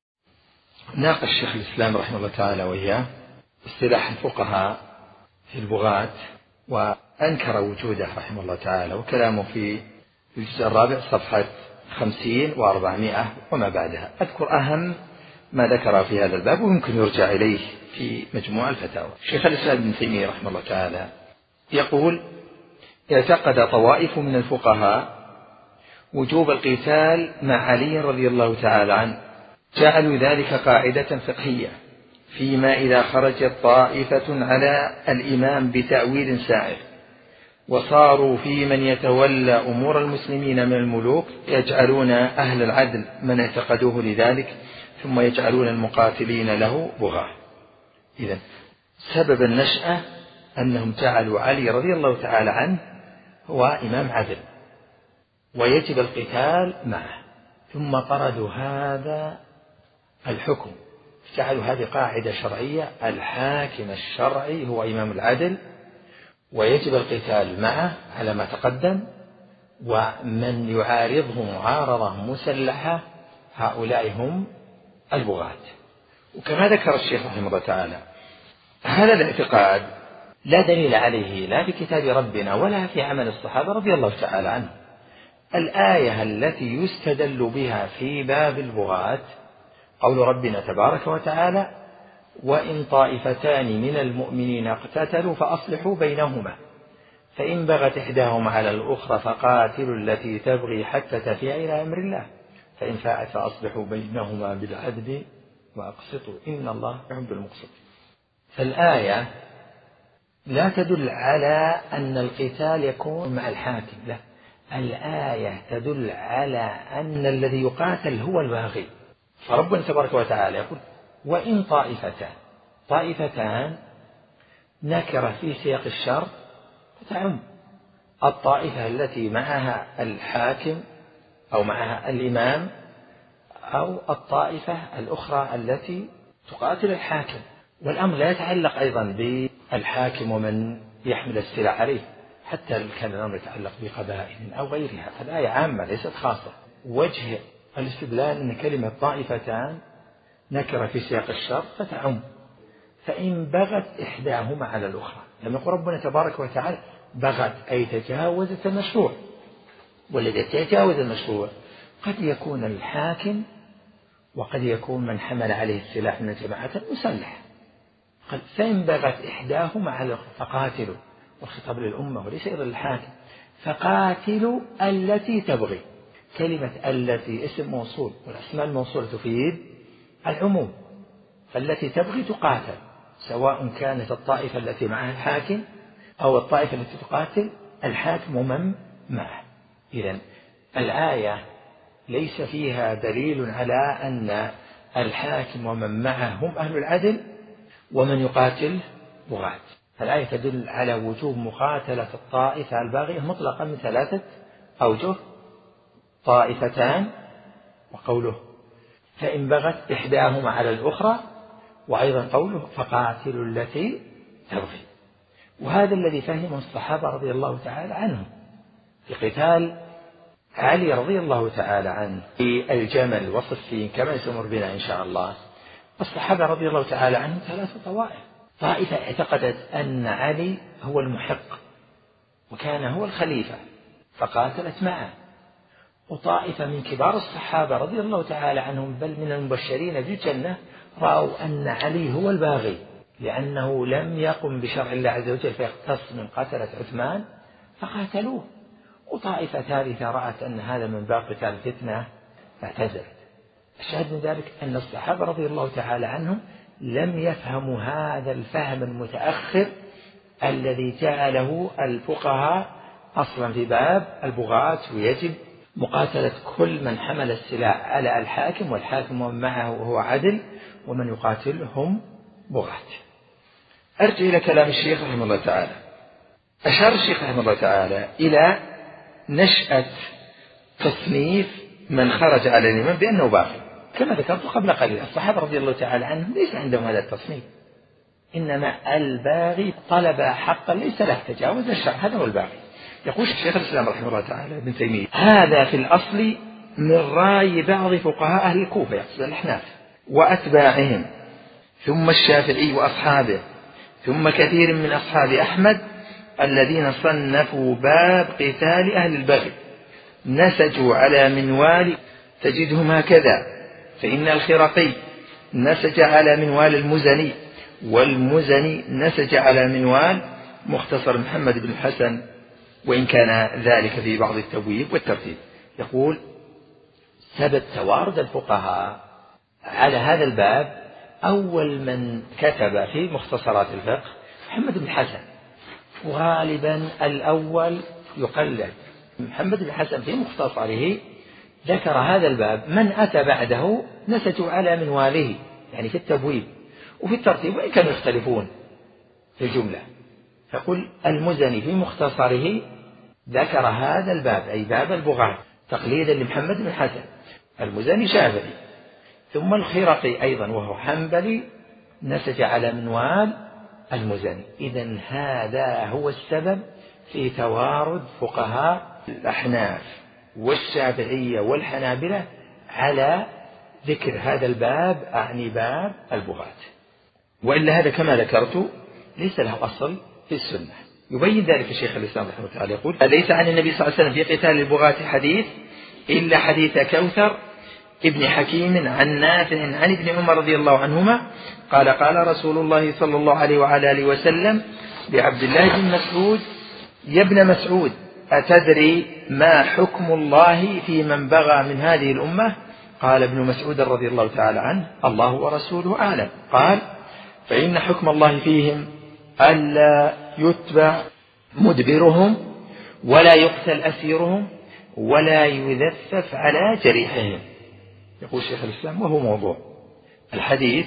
ناقش الشيخ الإسلام رحمه الله تعالى وإياه اصطلاح الفقهاء في البغاة و أنكر وجوده رحمه الله تعالى، وكلامه في الجزء الرابع صفحة خمسين وأربعمائة وما بعدها. أذكر أهم ما ذكر في هذا الباب ويمكن يرجع إليه في مجموع الفتاوى. شيخ الإسلام ابن تيمية رحمه الله تعالى يقول: اعتقد طوائف من الفقهاء وجوب القتال مع علي رضي الله تعالى عنه، جعلوا ذلك قاعدة فقهية فيما إذا خرجت طائفة على الإمام بتأويل سائر، وصاروا في من يتولى أمور المسلمين من الملوك يجعلون أهل العدل من اعتقدوه لذلك، ثم يجعلون المقاتلين له بغاة. إذن سبب النشأة أنهم جعلوا علي رضي الله تعالى عنه هو إمام عدل ويجب القتال معه، ثم طردوا هذا الحكم، جعلوا هذه قاعدة شرعية: الحاكم الشرعي هو إمام العدل ويجب القتال معه على ما تقدم، ومن يعارضه معارضة مسلحة هؤلاء هم البغاة. وكما ذكر الشيخ رحمه الله تعالى، هذا الاعتقاد لا دليل عليه لا في كتاب ربنا ولا في عمل الصحابة رضي الله تعالى عنهم. الآية التي يستدل بها في باب البغاة قول ربنا تبارك وتعالى: وإن طائفتان من المؤمنين اقتتلوا فأصلحوا بينهما فإن بغت إحداهما على الأخرى فقاتلوا التي تبغي حتى تفيء إلى أمر الله فإن فاءت فأصلحوا بينهما بالعدل وأقسطوا إن الله يحب المقسطين. فالآية لا تدل على أن القتال يكون مع الحاكم، لا، الآية تدل على أن الذي يقاتل هو الباغي. فربنا تبارك وتعالى يقول: وإن طائفتان، طائفتان نكرة في سياق الشر فتعم الطائفة التي معها الحاكم أو معها الإمام أو الطائفة الأخرى التي تقاتل الحاكم. والأمر لا يتعلق أيضا بالحاكم ومن يحمل السلاح عليه، حتى كان الأمر يتعلق بقبائل أو غيرها، فالآية عامة ليست خاصة. وجه الاستدلال أن كلمة طائفتان نكرة في سياق الشر فتعم، فإن بغت إحداهما على الأخرى، لما يقول ربنا تبارك وتعالى بغت أي تجاوزت المشروع، والذي يتجاوز المشروع قد يكون الحاكم وقد يكون من حمل عليه السلاح من الجماعة المسلحة. قد فإن بغت إحداهما على الأخرى فقاتلوا، والخطاب للأمة وليس إلى الحاكم، فقاتلوا التي تبغي. كلمة التي اسم موصول، والأسماء الموصولة تفيد العموم، فالتي تبغي تقاتل، سواء كانت الطائفة التي معها الحاكم أو الطائفة التي تقاتل الحاكم ومن معه. إذن الآية ليس فيها دليل على أن الحاكم ومن معه هم أهل العدل ومن يقاتل بغاة. الآية تدل على وجوب مقاتلة الطائفة الباغية مطلقا من ثلاثة أوجه: طائفتان، وقوله فإن بغت إحداهما على الأخرى، وأيضا قوله فقاتلوا التي تبغي. وهذا الذي فهمه الصحابة رضي الله تعالى عنهم في قتال علي رضي الله تعالى عنه في الجمل وصفين كما سنمر بنا إن شاء الله. الصحابة رضي الله تعالى عنهم ثلاث طوائف: طائفة اعتقدت أن علي هو المحق وكان هو الخليفة فقاتلت معه، وطائفة من كبار الصحابة رضي الله تعالى عنهم بل من المبشرين بالجنة رأوا أن علي هو الباغي لأنه لم يقم بشرع الله عز وجل فيختص من قتلة عثمان فقاتلوه، وطائفة ثالثة رأت أن هذا من باب قتال الفتنة فاعتزلت. الشاهد من ذلك أن الصحابة رضي الله تعالى عنهم لم يفهموا هذا الفهم المتأخر الذي جعله الفقهاء أصلا في باب البغاة، ويجب مقاتلة كل من حمل السلاح على الحاكم، والحاكم ومن معه وهو عدل، ومن يقاتلهم بغاة. أرجع إلى كلام الشيخ رحمه الله تعالى. أشار الشيخ رحمه الله تعالى إلى نشأة تصنيف من خرج على الإمام بأنه باغي. كما ذكرت قبل قليل الصحابة رضي الله تعالى عنهم ليس عندهم هذا التصنيف، إنما الباغي طلب حقا ليس له تجاوز الشرع، هذا هو الباغي. يقول الشيخ الإسلام رحمه الله تعالى ابن تيمية: هذا في الأصل من رأي بعض فقهاء أهل الكوفة، يقصد الأحناف وأتباعهم، ثم الشافعي وأصحابه، ثم كثير من أصحاب أحمد، الذين صنفوا باب قتال أهل البغي نسجوا على منوال تجدهم هكذا، فإن الخرقي نسج على منوال المزني، والمزني نسج على منوال مختصر محمد بن الحسن، وإن كان ذلك في بعض التبويب والترتيب. يقول: ثبت توارد الفقهاء على هذا الباب. أول من كتب في مختصرات الفقه محمد بن الحسن، وغالبا الأول يقلد محمد بن الحسن في مختصره ذكر هذا الباب. من أتى بعده نسجوا على منواله، يعني في التبويب وفي الترتيب، وإن كانوا يختلفون في الجملة. فقل المزني في مختصره ذكر هذا الباب، أي باب البغاة، تقليدا لمحمد بن الحسن. المزني شافعي، ثم الخرقي أيضا وهو حنبلي نسج على منوال المزني. إذن هذا هو السبب في توارد فقهاء الأحناف والشافعية والحنابلة على ذكر هذا الباب، أعني باب البغاة. وإلا هذا كما ذكرت ليس له أصل في السنة. يبين ذلك الشيخ الإسلام رحمه الله تعالى يقول: ليس عن النبي صلى الله عليه وسلم في قتال البغاة حديث إلا حديث كوثر ابن حكيم عن نافع عن ابن عمر رضي الله عنهما قال: قال رسول الله صلى الله عليه وعلى آله وسلم لعبد الله بن مسعود: يا ابن مسعود، أتدري ما حكم الله في من بغى من هذه الأمة؟ قال ابن مسعود رضي الله تعالى عنه: الله ورسوله أعلم. قال: فإن حكم الله فيهم ألا يتبع مدبرهم، ولا يقتل أسيرهم، ولا يذفف على جريحهم. يقول شيخ الإسلام وهو موضوع الحديث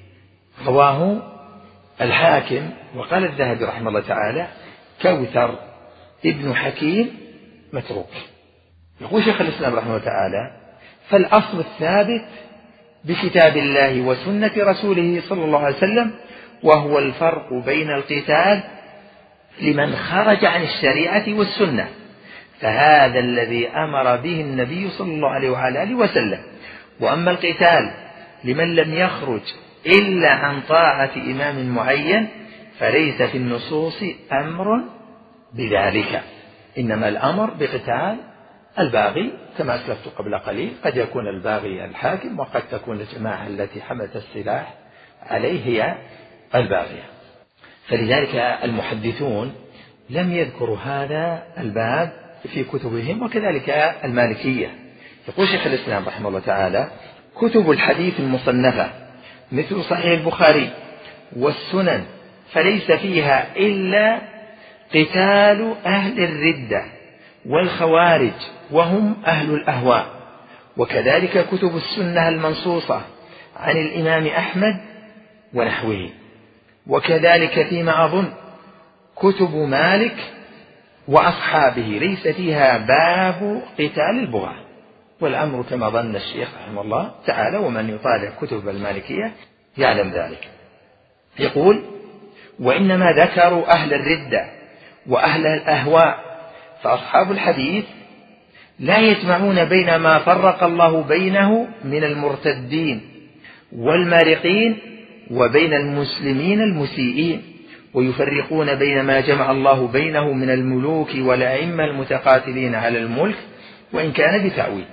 رواه الحاكم، وقال الذهبي رحمه الله تعالى: كوثر ابن حكيم متروك. يقول شيخ الإسلام رحمه الله تعالى: فالأصل الثابت بكتاب الله وسنة رسوله صلى الله عليه وسلم، وهو الفرق بين القتال لمن خرج عن الشريعة والسنة، فهذا الذي أمر به النبي صلى الله عليه وعلى آله وسلم. وأما القتال لمن لم يخرج إلا عن طاعة إمام معين فليس في النصوص أمر بذلك، إنما الأمر بقتال الباغي كما أسلفت قبل قليل. قد يكون الباغي الحاكم، وقد تكون الجماعة التي حملت السلاح عليه هي الباغية. فلذلك المحدثون لم يذكروا هذا الباب في كتبهم، وكذلك المالكية. يقول شيخ الإسلام رحمه الله تعالى: كتب الحديث المصنفة مثل صحيح البخاري والسنن فليس فيها إلا قتال أهل الردة والخوارج وهم أهل الأهواء، وكذلك كتب السنة المنصوصة عن الإمام أحمد ونحوه، وكذلك فيما أظن كتب مالك وأصحابه ليس فيها باب قتال البغاة. والأمر كما ظن الشيخ رحمه الله تعالى، ومن يطالع كتب المالكية يعلم ذلك. يقول: وإنما ذكروا أهل الردة وأهل الأهواء، فأصحاب الحديث لا يجمعون بين ما فرق الله بينه من المرتدين والمارقين وبين المسلمين المسيئين، ويفرقون بين ما جمع الله بينه من الملوك والأئمة المتقاتلين على الملك وإن كان بتأويل.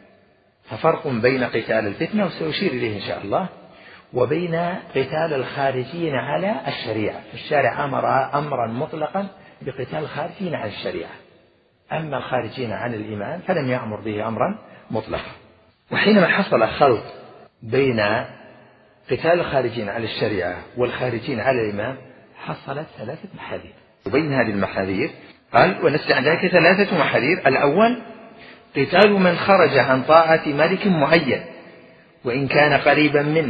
ففرق بين قتال الفتنة، وسأشير إليه إن شاء الله، وبين قتال الخارجين على الشريعة. الشارع أمر أمرا مطلقا بقتال الخارجين على الشريعة، أما الخارجين عن الإيمان فلم يأمر به أمرا مطلقا. وحينما حصل خلط بين قتال الخارجين على الشريعة والخارجين على الإمام حصلت ثلاثة محاذير، وبين هذه المحاذير قال: ونستعن ذلك ثلاثة محاذير. الأول قتال من خرج عن طاعة ملك معين وإن كان قريبا منه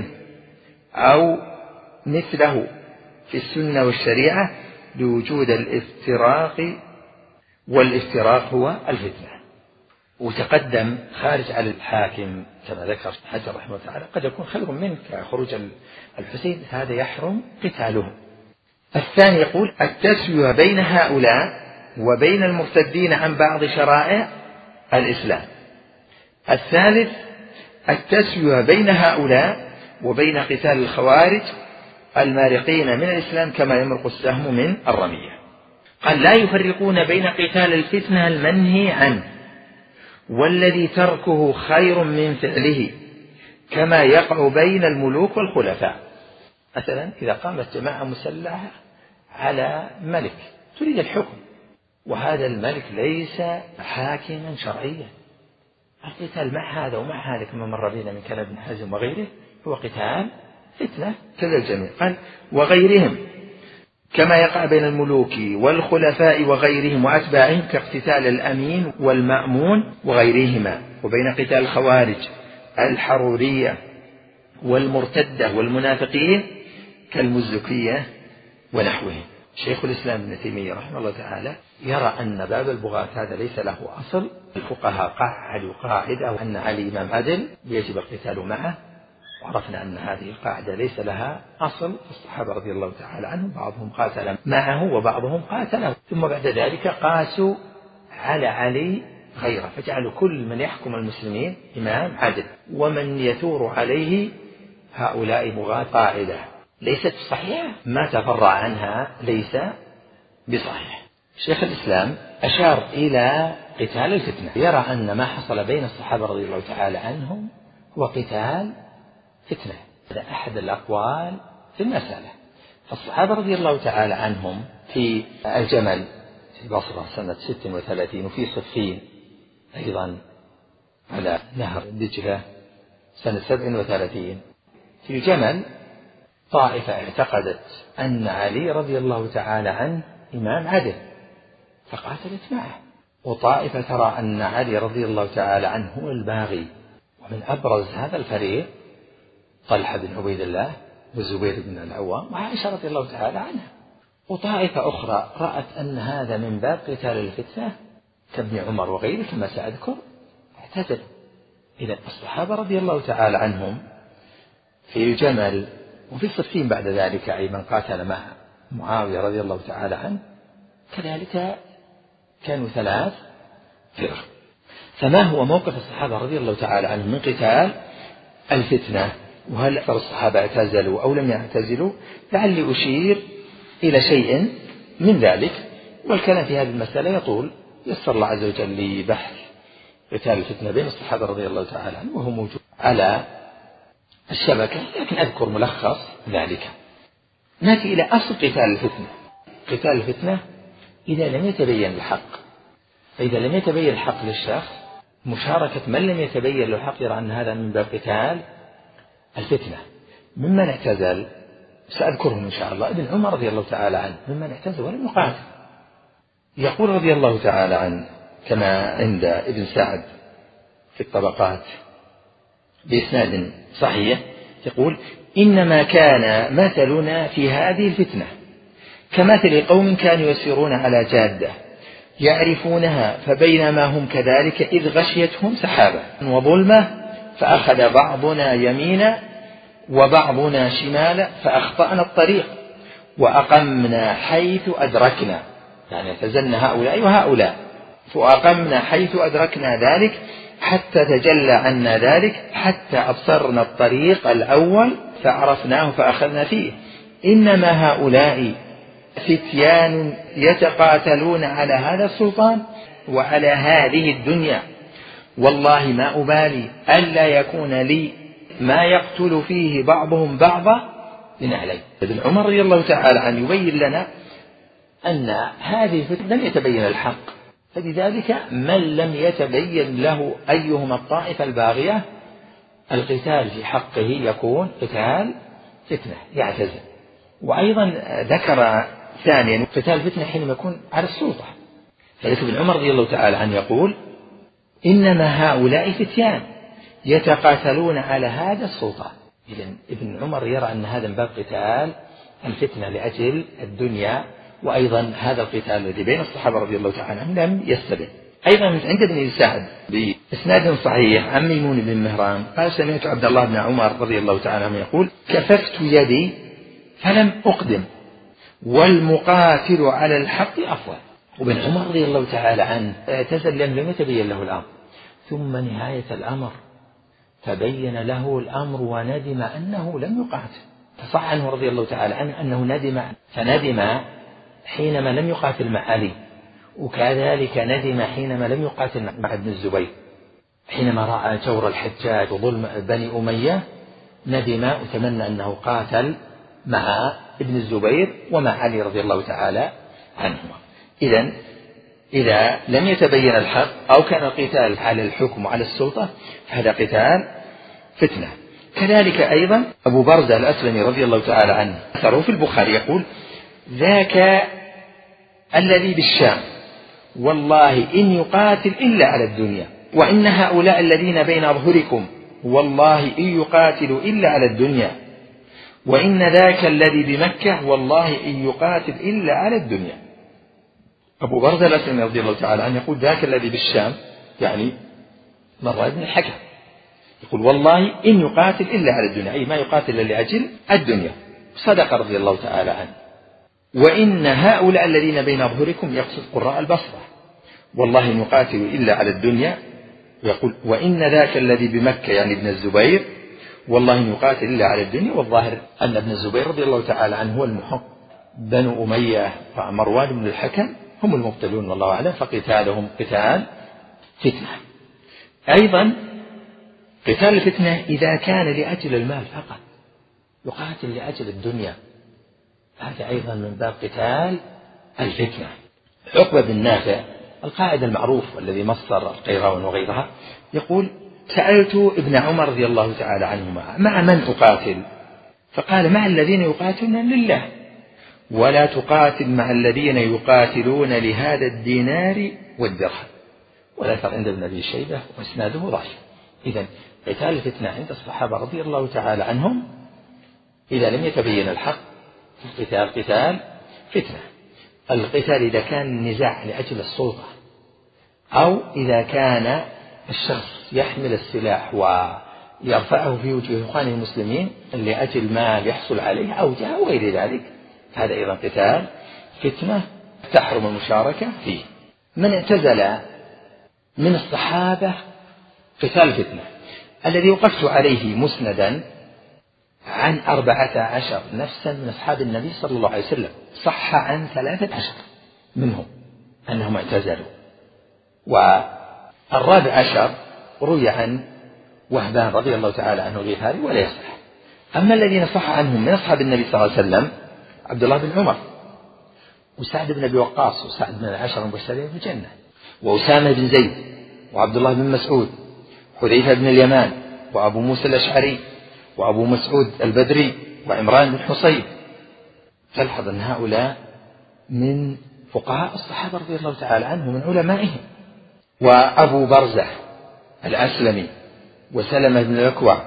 أو مثله في السنة والشريعة لوجود الافتراق، والافتراق هو الفتنة. وتقدم خارج على الحاكم كما ذكر حجر رحمه الله تعالى قد يكون خير منك خروج الحسين، هذا يحرم قتاله. الثاني يقول: التسوية بين هؤلاء وبين المرتدين عن بعض شرائع الإسلام. الثالث التسوية بين هؤلاء وبين قتال الخوارج المارقين من الإسلام كما يمرق السهم من الرمية. قال لا يفرقون بين قتال الفتنة المنهي عنه والذي تركه خير من فعله كما يقع بين الملوك والخلفاء. مثلا إذا قامت جماعة مسلحة على ملك تريد الحكم وهذا الملك ليس حاكما شرعيا، القتال مع هذا ومع هذا كما مر بنا من كلام ابن حزم وغيره هو قتال فتنة كذا الجميع. قال وغيرهم كما يقع بين الملوك والخلفاء وغيرهم وأتباعهم كاقتتال الأمين والمأمون وغيرهما، وبين قتال الخوارج الحرورية والمرتدة والمنافقين كالمزكية ونحوهم. شيخ الإسلام ابن تيمية رحمه الله تعالى يرى أن باب البغاة هذا ليس له أصل. الفقهاء قعدوا قاعدة وأن علي إمام عدل يجب القتال معه، وعرفنا أن هذه القاعدة ليس لها أصل. الصحابة رضي الله تعالى عنهم بعضهم قاتل معه وبعضهم قاتله، ثم بعد ذلك قاسوا على علي غيره فجعلوا كل من يحكم المسلمين إمام عدل، ومن يثور عليه هؤلاء بغاة. قاعدة ليست صحيحة ما تفرع عنها ليس بصحيح. شيخ الإسلام أشار إلى قتال الفتنة، يرى أن ما حصل بين الصحابة رضي الله تعالى عنهم هو قتال فتنة، هذا أحد الأقوال في المسألة. فالصحابة رضي الله تعالى عنهم في الجمل في بصرة سنة ست وثلاثين، وفي صفين أيضا على نهر دجلة سنة سبع وثلاثين. في الجمل طائفة اعتقدت أن علي رضي الله تعالى عنه إمام عدل فقاتلت معه، وطائفة ترى أن علي رضي الله تعالى عنه هو الباغي. ومن أبرز هذا الفريق طلحة بن عبيد الله والزبير بن العوام وعائشة رضي الله تعالى عنها. وطائفة أخرى رأت أن هذا من باب قتال الفتنة كابن عمر وغيره كما سأذكر اعتزل. إذا الصحابة رضي الله تعالى عنهم في الجمل وفي الصفين بعد ذلك أيضا قاتل مع معاوية رضي الله تعالى عنه، كذلك كانوا ثلاث فرق. فما هو موقف الصحابة رضي الله تعالى عنهم من قتال الفتنة؟ وهل أكثر الصحابة اعتزلوا أو لم يعتزلوا؟ لعلي أشير إلى شيء من ذلك، والكلام في هذه المسألة يطول، يسر الله عز وجل لبحث قتال الفتنة بين الصحابة رضي الله تعالى عنهم وهو موجود على الشبكة، لكن أذكر ملخص ذلك. نأتي إلى أصل قتال الفتنة. قتال الفتنة إذا لم يتبين الحق، فإذا لم يتبين الحق للشخص مشاركة من لم يتبين له الحق يرى أن هذا من باب قتال الفتنة. ممن اعتزل سأذكرهم إن شاء الله ابن عمر رضي الله تعالى عنه ممن اعتزل ولم يقاتل. يقول رضي الله تعالى عنه كما عند ابن سعد في الطبقات بإسناد صحيح، يقول إنما كان مثلنا في هذه الفتنة كمثل قوم كانوا يسيرون على جادة يعرفونها فبينما هم كذلك إذ غشيتهم سحابة وظلمة فأخذ بعضنا يمينا وبعضنا شمالا فأخطأنا الطريق وأقمنا حيث أدركنا، يعني اعتزلنا هؤلاء وهؤلاء، فأقمنا حيث أدركنا ذلك حتى تجلى عنا ذلك حتى أبصرنا الطريق الأول فعرفناه فأخذنا فيه. إنما هؤلاء فتيان يتقاتلون على هذا السلطان وعلى هذه الدنيا، والله ما أبالي ألا يكون لي ما يقتل فيه بعضهم بعضا من أهلي. ابن عمر رضي الله تعالى عنه يبين لنا أن هذه الفتنة لم يتبين الحق، فلذلك من لم يتبين له أيهما الطائفة الباغية القتال في حقه يكون قتال فتنة يعتزل. وأيضا ذكر ثانيا قتال فتنة حينما يكون على السلطة، فلذلك ابن عمر رضي الله تعالى عنه يقول إنما هؤلاء فتيان يتقاتلون على هذا السلطان. إذن ابن عمر يرى أن هذا من باب قتال الفتنة لأجل الدنيا، وأيضا هذا القتال الذي بين الصحابة رضي الله تعالى عنهم لم يستبد. أيضا عند ابن سعد بإسناد صحيح عن ميمون بن مهران قال سمعت عبد الله بن عمر رضي الله تعالى عنه يقول كففت يدي فلم أقدم والمقاتل على الحق أفضل. وابن عمر رضي الله تعالى عنه اعتزل لم يتبين له الأمر، ثم نهاية الأمر تبين له الأمر وندم أنه لم يقاتل، فصح عنه رضي الله تعالى عنه أنه ندم، فندم حينما لم يقاتل مع علي، وكذلك ندم حينما لم يقاتل مع ابن الزبير، حينما رأى جور الحجاج وظلم بني أمية ندم وتمنى أنه قاتل مع ابن الزبير ومع علي رضي الله تعالى عنهما. إذن إذا لم يتبين الحق أو كان القتال على الحكم وعلى السلطة فهذا قتال فتنة. كذلك أيضا أبو برزة الأسلمي رضي الله تعالى عنه أثره في البخاري يقول: ذاك الذي بالشام والله إن يقاتل إلا على الدنيا، وإن هؤلاء الذين بين أظهركم والله إن يقاتلوا إلا على الدنيا، وإن ذاك الذي بمكة والله إن يقاتل إلا على الدنيا. أبو برزة الأسلمي رضي الله تعالى عنه يقول: ذاك الذي بالشام يعني مروان بن الحكم، يقول: والله إن يقاتل إلا على الدنيا، أي ما يقاتل إلا لأجل الدنيا. صدق رضي الله تعالى عنه. وإن هؤلاء الذين بين أظهركم يقصد قراء البصرة، والله إن يقاتل إلا على الدنيا. ويقول: وإن ذاك الذي بمكة يعني ابن الزبير والله إن يقاتل إلا على الدنيا. والظاهر أن ابن الزبير رضي الله تعالى عنه هو المحق، بنو أمية ومروان بن الحكم هم المبطلون والله أعلم، فقتالهم قتال فتنة. أيضا قتال الفتنة إذا كان لأجل المال فقط، يقاتل لأجل الدنيا، هذا أيضا من باب قتال الفتنة. عقبة بن نافع القائد المعروف الذي مصر القيروان وغيرها يقول: سألت ابن عمر رضي الله تعالى عنهما: مع من أقاتل؟ فقال: مع الذين يقاتلون لله، ولا تقاتل مع الذين يقاتلون لهذا الدينار والدرهم. والأثر عند ابن أبي شيبة وإسناده ضعيف. إذن قتال الفتنة عند الصحابة رضي الله تعالى عنهم إذا لم يتبين الحق القتال قتال فتنة. القتال إذا كان نزاع لأجل السلطة، أو إذا كان الشخص يحمل السلاح ويرفعه في وجه إخوانه المسلمين لأجل ما يحصل عليه أو جاء وغير ذلك، هذا أيضا قتال فتنة تحرم المشاركة فيه. من اعتزل من الصحابة قتال فتنة الذي وقفت عليه مسندا عن أربعة عشر نفسا من أصحاب النبي صلى الله عليه وسلم، صح عن ثلاثة عشر منهم أنهم اعتزلوا، والرابع عشر روي عن وهبان رضي الله تعالى عنه الغفاري ولا يصح. أما الذين صح عنهم من أصحاب النبي صلى الله عليه وسلم: عبد الله بن عمر، وسعد بن أبي وقاص، وسعد بن العشر المبشرين بالجنة، وأسامة بن زيد، وعبد الله بن مسعود، حذيفة بن اليمان، وأبو موسى الأشعري، وأبو مسعود البدري، وعمران بن حصين. تلحظ أن هؤلاء من فقهاء الصحابة رضي الله تعالى عنهم من علمائهم. وأبو برزة الأسلمي، وسلمة بن الأكوع،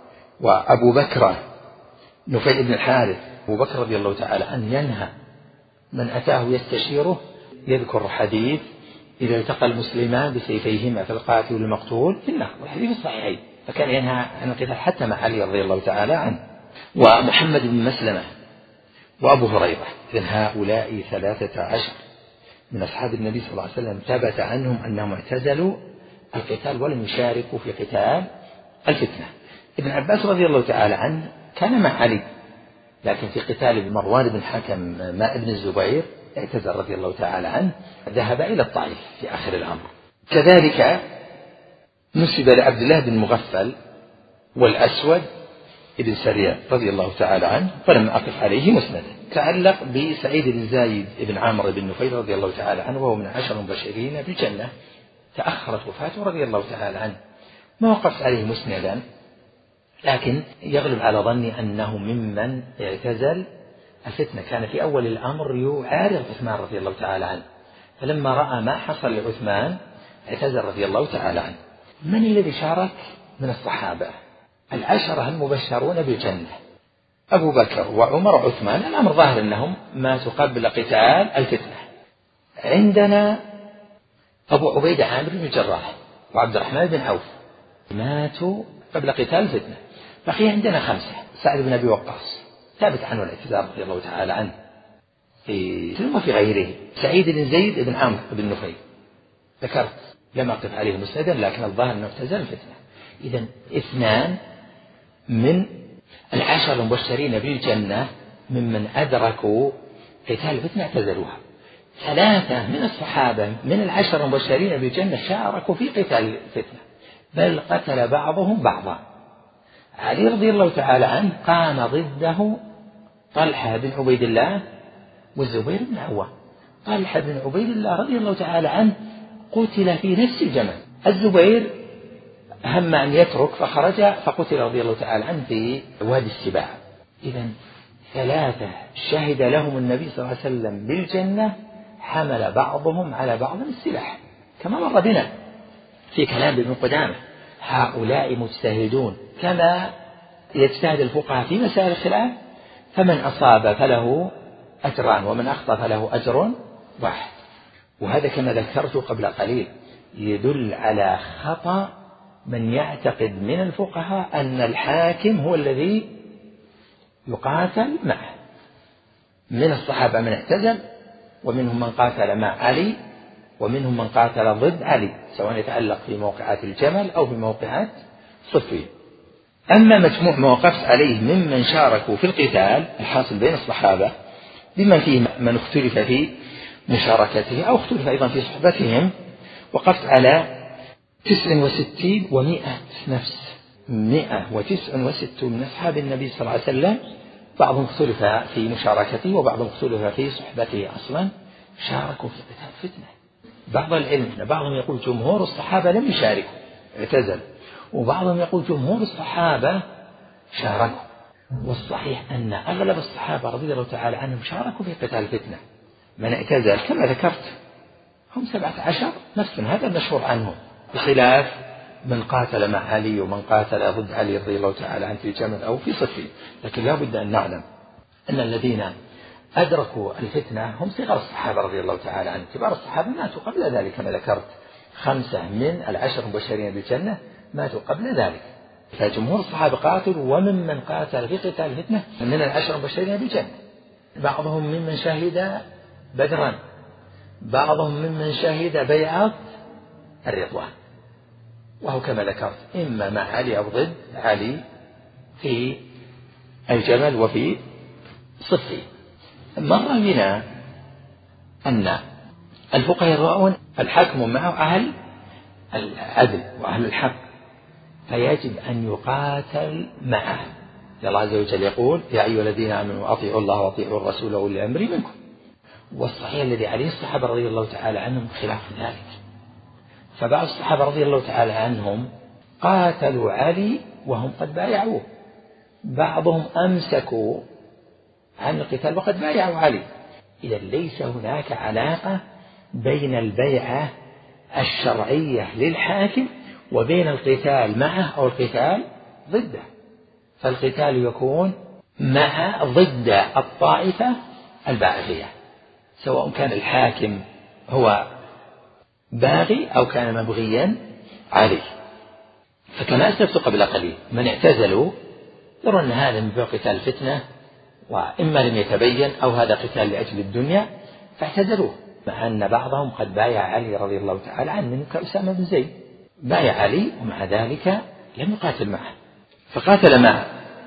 وأبو بكر نفيع بن الحارث. أبو بكر رضي الله تعالى عنه ينهى من أتاه يستشيره، يذكر حديث: إذا التقى المسلمان بسيفيهما فالقاتل والمقتول في النار، والحديث الصحيحين، فكان ينهى عن القتال حتى مع علي رضي الله تعالى عنه. ومحمد بن مسلمة، وأبو هريرة. إذن هؤلاء ثلاثة عشر من أصحاب النبي صلى الله عليه وسلم ثبت عنهم أنهم اعتزلوا القتال ولم يشاركوا في قتال الفتنة. ابن عباس رضي الله تعالى عنه كان مع علي، لكن في قتال مروان بن الحكم مع ابن الزبير اعتزل رضي الله تعالى عنه، ذهب إلى الطائف في آخر الأمر. كذلك نسب لعبد الله بن مغفل والأسود ابن سريان رضي الله تعالى عنه، ولم أقف عليه مسندا. تعلق بسعيد بن زايد بن عامر بن نفيل رضي الله تعالى عنه، وهو من عشر مبشرين بالجنة، تأخرت وفاته رضي الله تعالى عنه، ما وقفت عليه مسندا، لكن يغلب على ظني أنه ممن اعتزل الفتنة. كان في أول الأمر يعارض عثمان رضي الله تعالى عنه، فلما رأى ما حصل لعثمان اعتزل رضي الله تعالى عنه. من الذي شارك من الصحابة؟ العشرة المبشرون بالجنة: أبو بكر وعمر وعثمان. الأمر ظاهر أنهم ماتوا قبل قتال الفتنة. عندنا أبو عبيدة عامر بن الجراح وعبد الرحمن بن عوف ماتوا قبل قتال الفتنة. بقي عندنا خمسة: سعد بن أبي وقاص ثابت عنه الاعتزال رضي الله تعالى عنه، ثم في غيره سعيد بن زيد بن عامر بن نفيل ذكرت لم أقف عليه مسندا، لكن الظاهر أنه اعتزل الفتنة. إذن اثنان من العشر المبشرين بالجنة ممن أدركوا قتال فتنة اعتزلوها. ثلاثة من الصحابة من العشر المبشرين بالجنة شاركوا في قتال فتنة، بل قتل بعضهم بعضا. علي رضي الله تعالى عنه قام ضده طلحة بن عبيد الله والزبير بن عوام. طلحة بن عبيد الله رضي الله تعالى عنه قتل في نفس الجمل، الزبير هم أن يترك فخرج فقتل رضي الله تعالى عنه في وادي السباع. إذن ثلاثة شهد لهم النبي صلى الله عليه وسلم بالجنة حمل بعضهم على بعض السلاح، كما مر بنا في كلام ابن قدامة. هؤلاء مجتهدون كما يجتهد الفقهاء في مسائل الخلاف، فمن أصاب فله أجران ومن أخطأ فله أجر واحد. وهذا كما ذكرت قبل قليل يدل على خطأ من يعتقد من الفقهاء أن الحاكم هو الذي يقاتل معه. من الصحابة من اعتزل، ومنهم من قاتل مع علي، ومنهم من قاتل ضد علي، سواء يتعلق في موقعات الجمل أو في موقعات صفين. أما مجموع ما وقفت عليه ممن شاركوا في القتال الحاصل بين الصحابة بمن فيه من اختلف في مشاركته أو اختلف أيضا في صحبتهم، وقفت على تسع وستين ومائة نفس، مائة وتسع وستون من أصحاب النبي صلى الله عليه وسلم، بعضهم اختلف في مشاركته وبعضهم اختلف في صحبته أصلا، شاركوا في قتال فتنة. بعض العلم بعضهم يقول جمهور الصحابة لم يشاركوا اعتزل، وبعضهم يقول جمهور الصحابة شاركوا. والصحيح أن أغلب الصحابة رضي الله تعالى عنهم شاركوا في قتال فتنة. من اعتزل كما ذكرت هم سبعة عشر نفس، هذا المشهور عنهم، بخلاف من قاتل مع علي ومن قاتل ضد علي رضي الله تعالى عنه في جمل أو في صفين. لكن لا بد أن نعلم أن الذين أدركوا الفتنة هم صغار الصحابة رضي الله تعالى عنهم. كبار الصحابة ماتوا قبل ذلك كما ذكرت، خمسة من العشر المبشرين بالجنة ماتوا قبل ذلك. فجمهور الصحابة قاتلوا، وممن قاتل في قتال الفتنة من العشر المبشرين بالجنة بعضهم ممن شهد بدرا، بعضهم ممن شهد بيعة الرضوان، وهو كما ذكرت إما مع علي أو ضد علي في الجمل وفي صفين. مر بنا أن الفقهاء يرون الحكم معه أهل العدل وأهل الحق، فيجب أن يقاتل معه. الله عز وجل يقول يا أيها الذين آمنوا أطيعوا الله وأطيعوا الرسول وأولي الأمر منكم. والصحيح الذي عليه الصحابة رضي الله تعالى عنهم خلاف ذلك، فبعض الصحابة رضي الله تعالى عنهم قاتلوا علي وهم قد بايعوه، بعضهم أمسكوا عن القتال وقد بايعوا علي. إذا ليس هناك علاقة بين البيعة الشرعية للحاكم وبين القتال معه أو القتال ضده، فالقتال يكون مع ضد الطائفة الباغية، سواء كان الحاكم هو باغي أو كان مبغيا عليه. فكما أسلفت قبل قليل من اعتزلوا يرون أن هذا من باب قتال فتنة، وإما لم يتبين أو هذا قتال لأجل الدنيا فاعتزلوه، مع أن بعضهم قد بايع علي رضي الله تعالى عنه من كأسامة بن زيد، بايع علي ومع ذلك لم يقاتل معه، فقاتل مع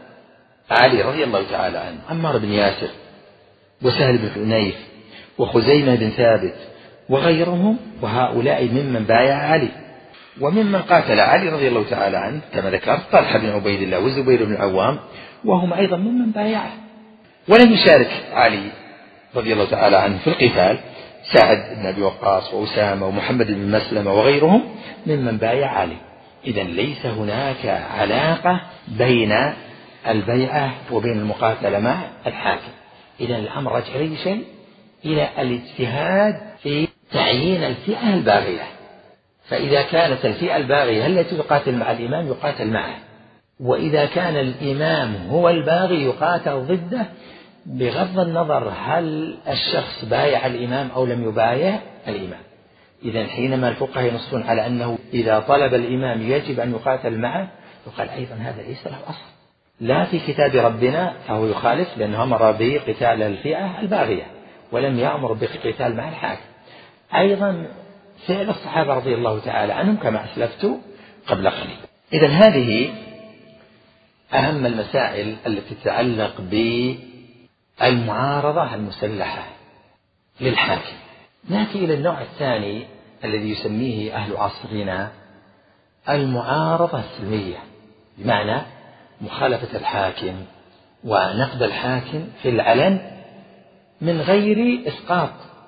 علي رضي الله تعالى عنه عمار بن ياسر وسهل بن حنيف وخزيمة بن ثابت وغيرهم، وهؤلاء ممن بايع علي. وممن قاتل علي رضي الله تعالى عنه كما ذكرت طلحة بن عبيد الله والزبير بن العوام، وهم أيضا ممن بايعه. ولم يشارك علي رضي الله تعالى عنه في القتال سعد بن أبي وقاص وأسامة ومحمد بن مسلمة وغيرهم ممن بايع علي. إذا ليس هناك علاقة بين البيعة وبين المقاتلة مع الحاكم. إذا الأمر رجع لي شيء إلى الاجتهاد في تعيين الفئة الباغية، فإذا كانت الفئة الباغية التي تقاتل مع الإمام يقاتل معه، وإذا كان الإمام هو الباغي يقاتل ضده، بغض النظر هل الشخص بايع الإمام أو لم يبايع الإمام. إذا حينما الفقهاء ينصون على أنه إذا طلب الإمام يجب أن يقاتل معه، يقال أيضا هذا ليس له أصل لا في كتاب ربنا، فهو يخالف، لأنه أمر بقتال الفئة الباغية ولم يأمر بقتال مع الحاكم. أيضا فعل الصحابة رضي الله تعالى عنهم كما أسلفت قبل قليل. إذا هذه أهم المسائل التي تتعلق المعارضة المسلحة للحاكم. نأتي إلى النوع الثاني الذي يسميه أهل عصرنا المعارضة السلمية، بمعنى مخالفة الحاكم ونقد الحاكم في العلن من غير إسقاط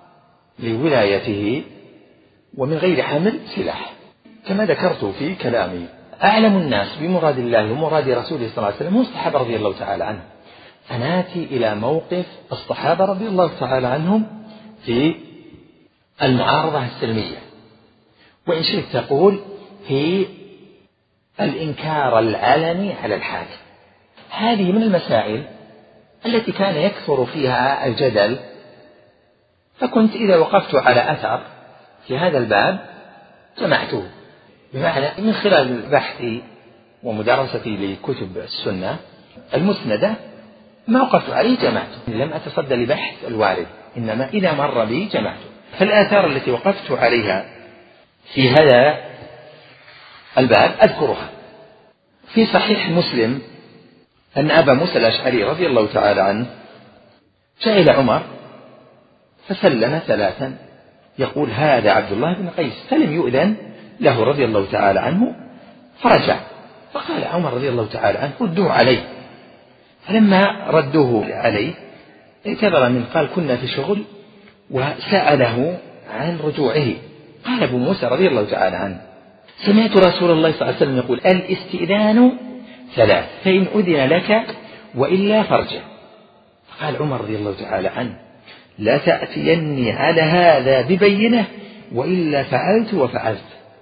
لولايته ومن غير حمل سلاح. كما ذكرت في كلامي، أعلم الناس بمراد الله ومراد رسوله صلى الله عليه وسلم هم الصحابة رضي الله تعالى عنهم. فنأتي إلى موقف الصحابة رضي الله تعالى عنهم في المعارضة السلمية، وإن شئت تقول في الإنكار العلني على الحاكم. هذه من المسائل التي كان يكثر فيها الجدل، فكنت إذا وقفت على أثر في هذا الباب جمعته، بمعنى من خلال بحثي ومدارستي لكتب السنة المسندة ما وقفت عليه جمعته، لم أتصدى لبحث الوارد، إنما إذا مر بي جمعته. فالآثار التي وقفت عليها في هذا الباب أذكرها. في صحيح مسلم أن أبا موسى الأشعري رضي الله تعالى عنه جاء إلى عمر فسلم ثلاثا، يقول هذا عبد الله بن قيس، فلم يؤذن له رضي الله تعالى عنه فرجع، فقال عمر رضي الله تعالى عنه ردوه عليه. فلما ردوه عليه اعتذر من قال كنا في شغل، وسأله عن رجوعه. قال أبو موسى رضي الله تعالى عنه سمعت رسول الله صلى الله عليه وسلم يقول الاستئذان ثلاث فإن أذن لك وإلا فارجع. فقال عمر رضي الله تعالى عنه لا تأتيني على هذا ببينة وإلا فعلت وفعلت.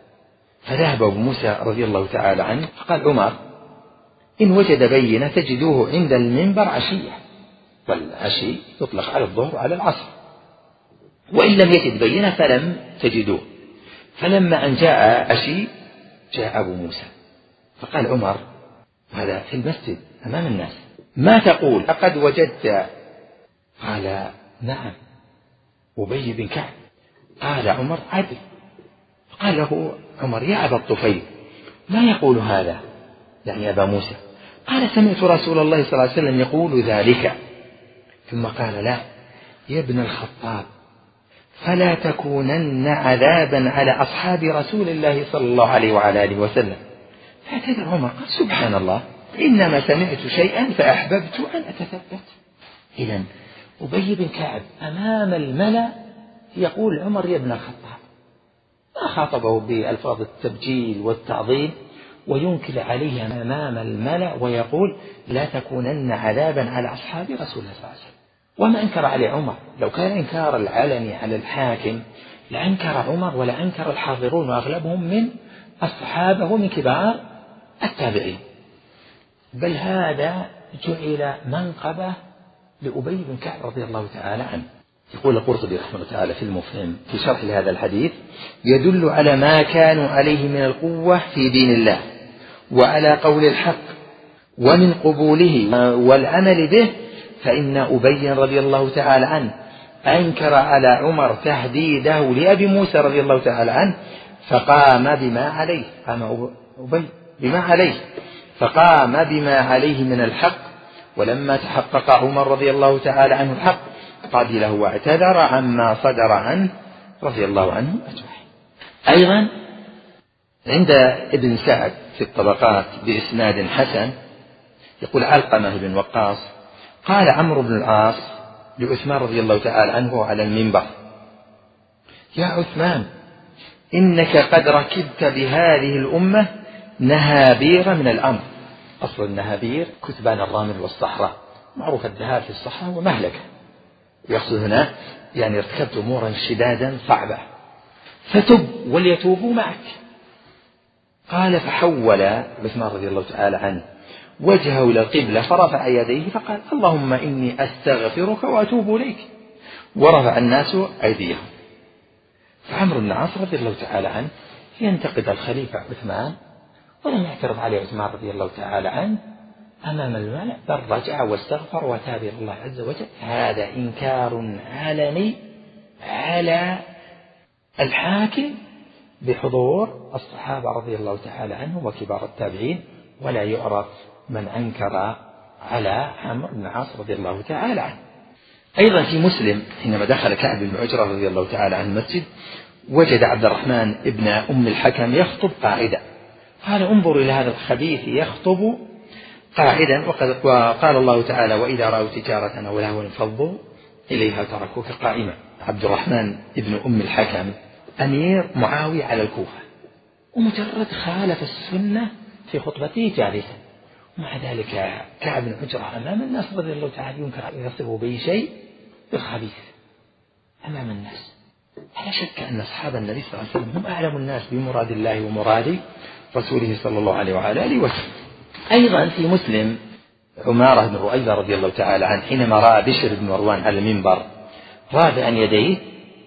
فذهب أبو موسى رضي الله تعالى عنه فقال عمر إن وجد بينة تجدوه عند المنبر عشية، والعشي يطلق على الظهر وعلى العصر، وإن لم يجد بينة فلم تجدوه. فلما أن جاء عشي جاء أبو موسى فقال عمر هذا في المسجد أمام الناس ما تقول أقد وجدت؟ قال نعم أبي بن كعب. قال عمر عدل. قال له عمر يا أبا الطفيل ما يقول هذا، يعني أبا موسى؟ قال سمعت رسول الله صلى الله عليه وسلم يقول ذلك. ثم قال لا يا ابن الخطاب فلا تكونن عذابا على أصحاب رسول الله صلى الله عليه وعلى آله وسلم. فاعتذر عمر قال سبحان الله إنما سمعت شيئا فأحببت أن أتثبت. إذن أبي بن كعب أمام الملأ يقول عمر يا ابن الخطاب، ما خاطبه بألفاظ التبجيل والتعظيم وينكر عليه أمام الملأ ويقول لا تكونن عذابا على أصحاب رسول الله صلى الله عليه وسلم. وما أنكر عليه عمر، لو كان إنكار العلني على الحاكم لأنكر عمر ولا أنكر الحاضرون وأغلبهم من الصحابة ومن كبار التابعين، بل هذا جعل منقبة لأبي بن كعب رضي الله تعالى عنه. يقول القرطبي رحمه الله تعالى في المفهم في شرح لهذا الحديث يدل على ما كانوا عليه من القوة في دين الله وعلى قول الحق ومن قبوله والعمل به، فإن أبي رضي الله تعالى عنه أنكر على عمر تهديده لأبي موسى رضي الله تعالى عنه فقام بما عليه، قام أبي بما عليه فقام بما عليه من الحق. ولما تحقق عمر رضي الله تعالى عنه الحق قبله واعتذر عما صدر عنه رضي الله عنه أجمعين. أيضا عند ابن سعد في الطبقات بإسناد حسن يقول علقمة بن وقاص قال عمرو بن العاص لعثمان رضي الله تعالى عنه على المنبر يا عثمان إنك قد ركبت بهذه الأمة نهابير من الأمر. أصل النهابير كثبان الرامل والصحراء، معروف الذهاب في الصحراء ومهلكة، يقصد هنا يعني ارتكبت أمورا شدادا صعبة فتب وليتوبوا معك. قال فحول عثمان رضي الله تعالى عنه وجهه إلى القبلة فرفع يديه فقال اللهم إني أستغفرك وأتوب إليك، ورفع الناس أيديهم. فعمرو بن العاص رضي الله تعالى عنه ينتقد الخليفة عثمان ولم يعترض عليه عثمان رضي الله تعالى عنه أمام الملأ، بل رجع واستغفر وتاب إلى الله عز وجل. هذا إنكار علني على الحاكم بحضور الصحابة رضي الله تعالى عنهم وكبار التابعين، ولا يعرف من أنكر على عمرو بن العاص رضي الله تعالى عنه. أيضا في مسلم حينما دخل كعب بن عجرة رضي الله تعالى عن المسجد وجد عبد الرحمن ابن أم الحكم يخطب قاعدا، قال انظر إلى هذا الخبيث يخطب قاعدا، وقد وقال الله تعالى وإذا رأوا تجارة أو لهوا انفضوا إليها تركوك قائما. عبد الرحمن ابن أم الحكم أمير معاوية على الكوفة، ومجرد خالف السنة في خطبته جالسا، ومع ذلك كعب بن عجرة أمام الناس رضي الله تعالى ينكر أن يصفه بأي شيء بالخبيث أمام الناس. لا شك أن أصحاب النبي صلى الله عليه وسلم هم أعلم الناس بمراد الله ومراد رسوله صلى الله عليه وعلى آله وسلم. أيضا في مسلم عمارة بن رؤيبة رضي الله تعالى عنه حينما رأى بشر بن مروان على المنبر رافعا يديه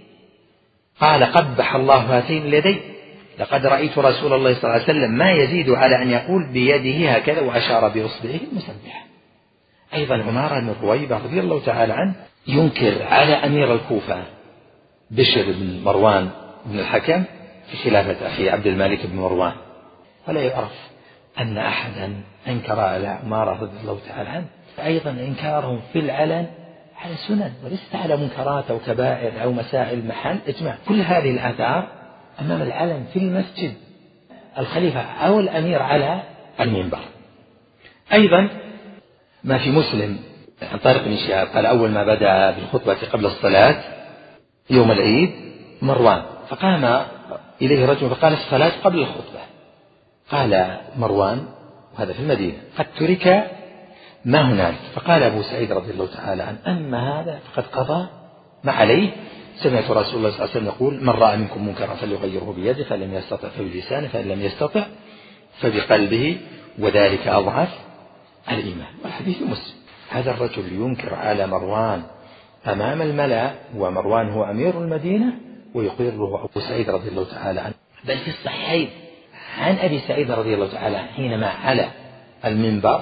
قال قبح الله هاتين اليدين، لقد رأيت رسول الله صلى الله عليه وسلم ما يزيد على أن يقول بيده هكذا، وأشار بإصبعه المسبحة. أيضا عمارة بن رؤيبة رضي الله تعالى عنه ينكر على أمير الكوفة بشر بن مروان بن الحكم في خلافة أخي عبد الملك بن مروان، ولا يعرف أن أحدا أنكر على عمارة رضي الله تعالى عنه. أيضا إنكارهم في العلن على سنن وليست على منكرات أو كبائر أو مسائل محل إجماع. كل هذه الآثار أمام العلن في المسجد، الخليفة أو الأمير على المنبر. أيضا ما في مسلم عن طارق بن شهاب قال أول ما بدأ بالخطبة قبل الصلاة يوم العيد مروان، فقام إليه رجل فقال الصلاة قبل الخطبة. قال مروان وهذا في المدينة قد ترك ما هنالك، فقال أبو سعيد رضي الله تعالى عنه أما هذا فقد قضى ما عليه، سمعت رسول الله صلى الله عليه وسلم يقول من رأى منكم منكرا فليغيره بيده فإن لم يستطع فبلسانه فإن لم يستطع فبقلبه وذلك أضعف الإيمان. والحديث مسلم. هذا الرجل ينكر على مروان أمام الملأ، ومروان هو أمير المدينة، ويقره أبو سعيد رضي الله تعالى عنه. بل في الصحيحين عن أبي سعيد رضي الله تعالى عنه حينما على المنبر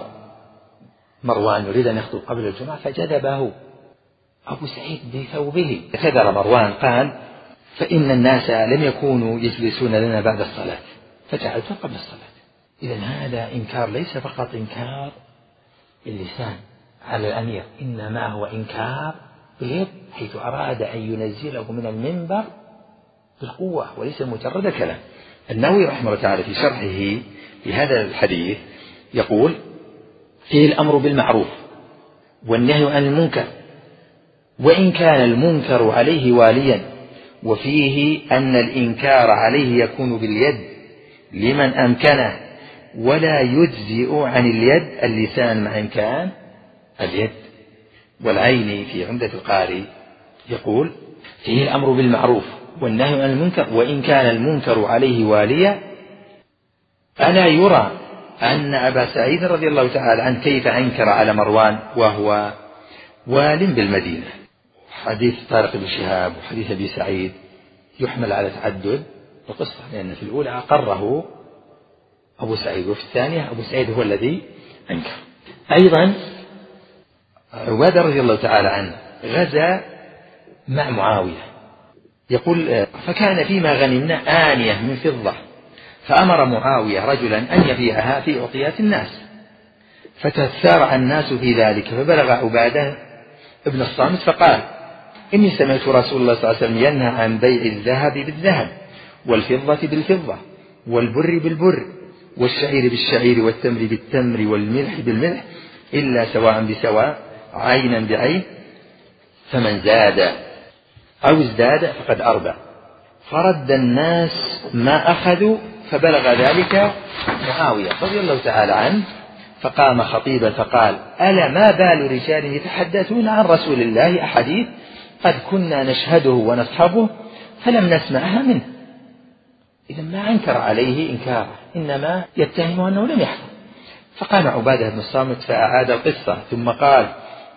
مروان يريد أن يخطب قبل الجمعة فجذبه أبو سعيد بثوبه، اعتذر مروان قال فإن الناس لم يكونوا يجلسون لنا بعد الصلاة فجعلت قبل الصلاة. إذن هذا إنكار ليس فقط إنكار اللسان على الأمير، إنما هو إنكار باليد، حيث أراد أن ينزله من المنبر بالقوة وليس مجرد كلام. النووي رحمه الله تعالى في شرحه لهذا الحديث يقول فيه الأمر بالمعروف والنهي عن المنكر، وإن كان المنكر عليه واليا، وفيه أن الإنكار عليه يكون باليد لمن أمكنه، ولا يجزئ عن اليد اللسان مع إمكان اليد. والعيني في عمدة القاري يقول فيه الأمر بالمعروف والنهي عن المنكر، وإن كان المنكر عليه واليا، ألا يرى أن أبا سعيد رضي الله تعالى عنه كيف أنكر على مروان وهو وال بالمدينة. حديث طارق بن شهاب وحديث أبي سعيد يحمل على تعدد القصة، لأن في الأولى أقره أبو سعيد، وفي الثانية أبو سعيد هو الذي أنكر. أيضا عبادة رضي الله تعالى عنه غزا مع معاوية، يقول فكان فيما غنمنا آنية من فضة، فأمر معاوية رجلا أن يبيعها في أعطيات الناس، فتسارع الناس في ذلك، فبلغ عبادة ابن الصامت فقال إني سمعت رسول الله صلى الله عليه وسلم ينهى عن بيع الذهب بالذهب والفضة بالفضة والبر بالبر والشعير بالشعير والتمر بالتمر والملح بالملح إلا سواء بسواء عينا بعين، فمن زاد أو ازداد فقد أربع. فرد الناس ما أخذوا، فبلغ ذلك معاوية رضي الله تعالى عنه، فقام خطيبا فقال ألا ما بال رجال يتحدثون عن رسول الله أحاديث قد كنا نشهده ونصحبه فلم نسمعها منه. إذا ما أنكر عليه إنكاره، إنما يتهمه أنه لم يحفظ. فقام عبادة بن الصامت فأعاد القصة، ثم قال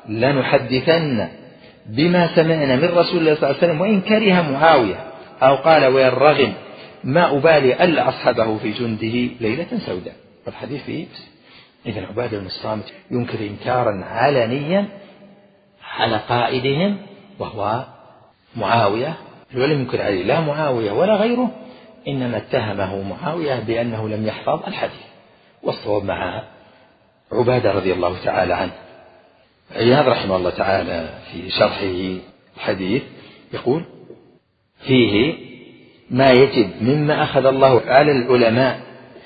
لنحدثن بما سمعنا من رسول الله صلى الله عليه وسلم وإن كره معاوية، أو قال وإن رغم ما أبالي ألا أصحبه في جنده ليلة سوداء. والحديث فيه. إذن عبادة بن الصامت ينكر إنكارا علنيا على قائدهم وهو معاوية، ولم ينكر عليه لا معاوية ولا غيره، إنما اتهمه معاوية بأنه لم يحفظ الحديث، والصواب مع عبادة رضي الله تعالى عنه. عياض رحمه الله تعالى في شرحه الحديث يقول فيه ما يجب مما أخذ الله على العلماء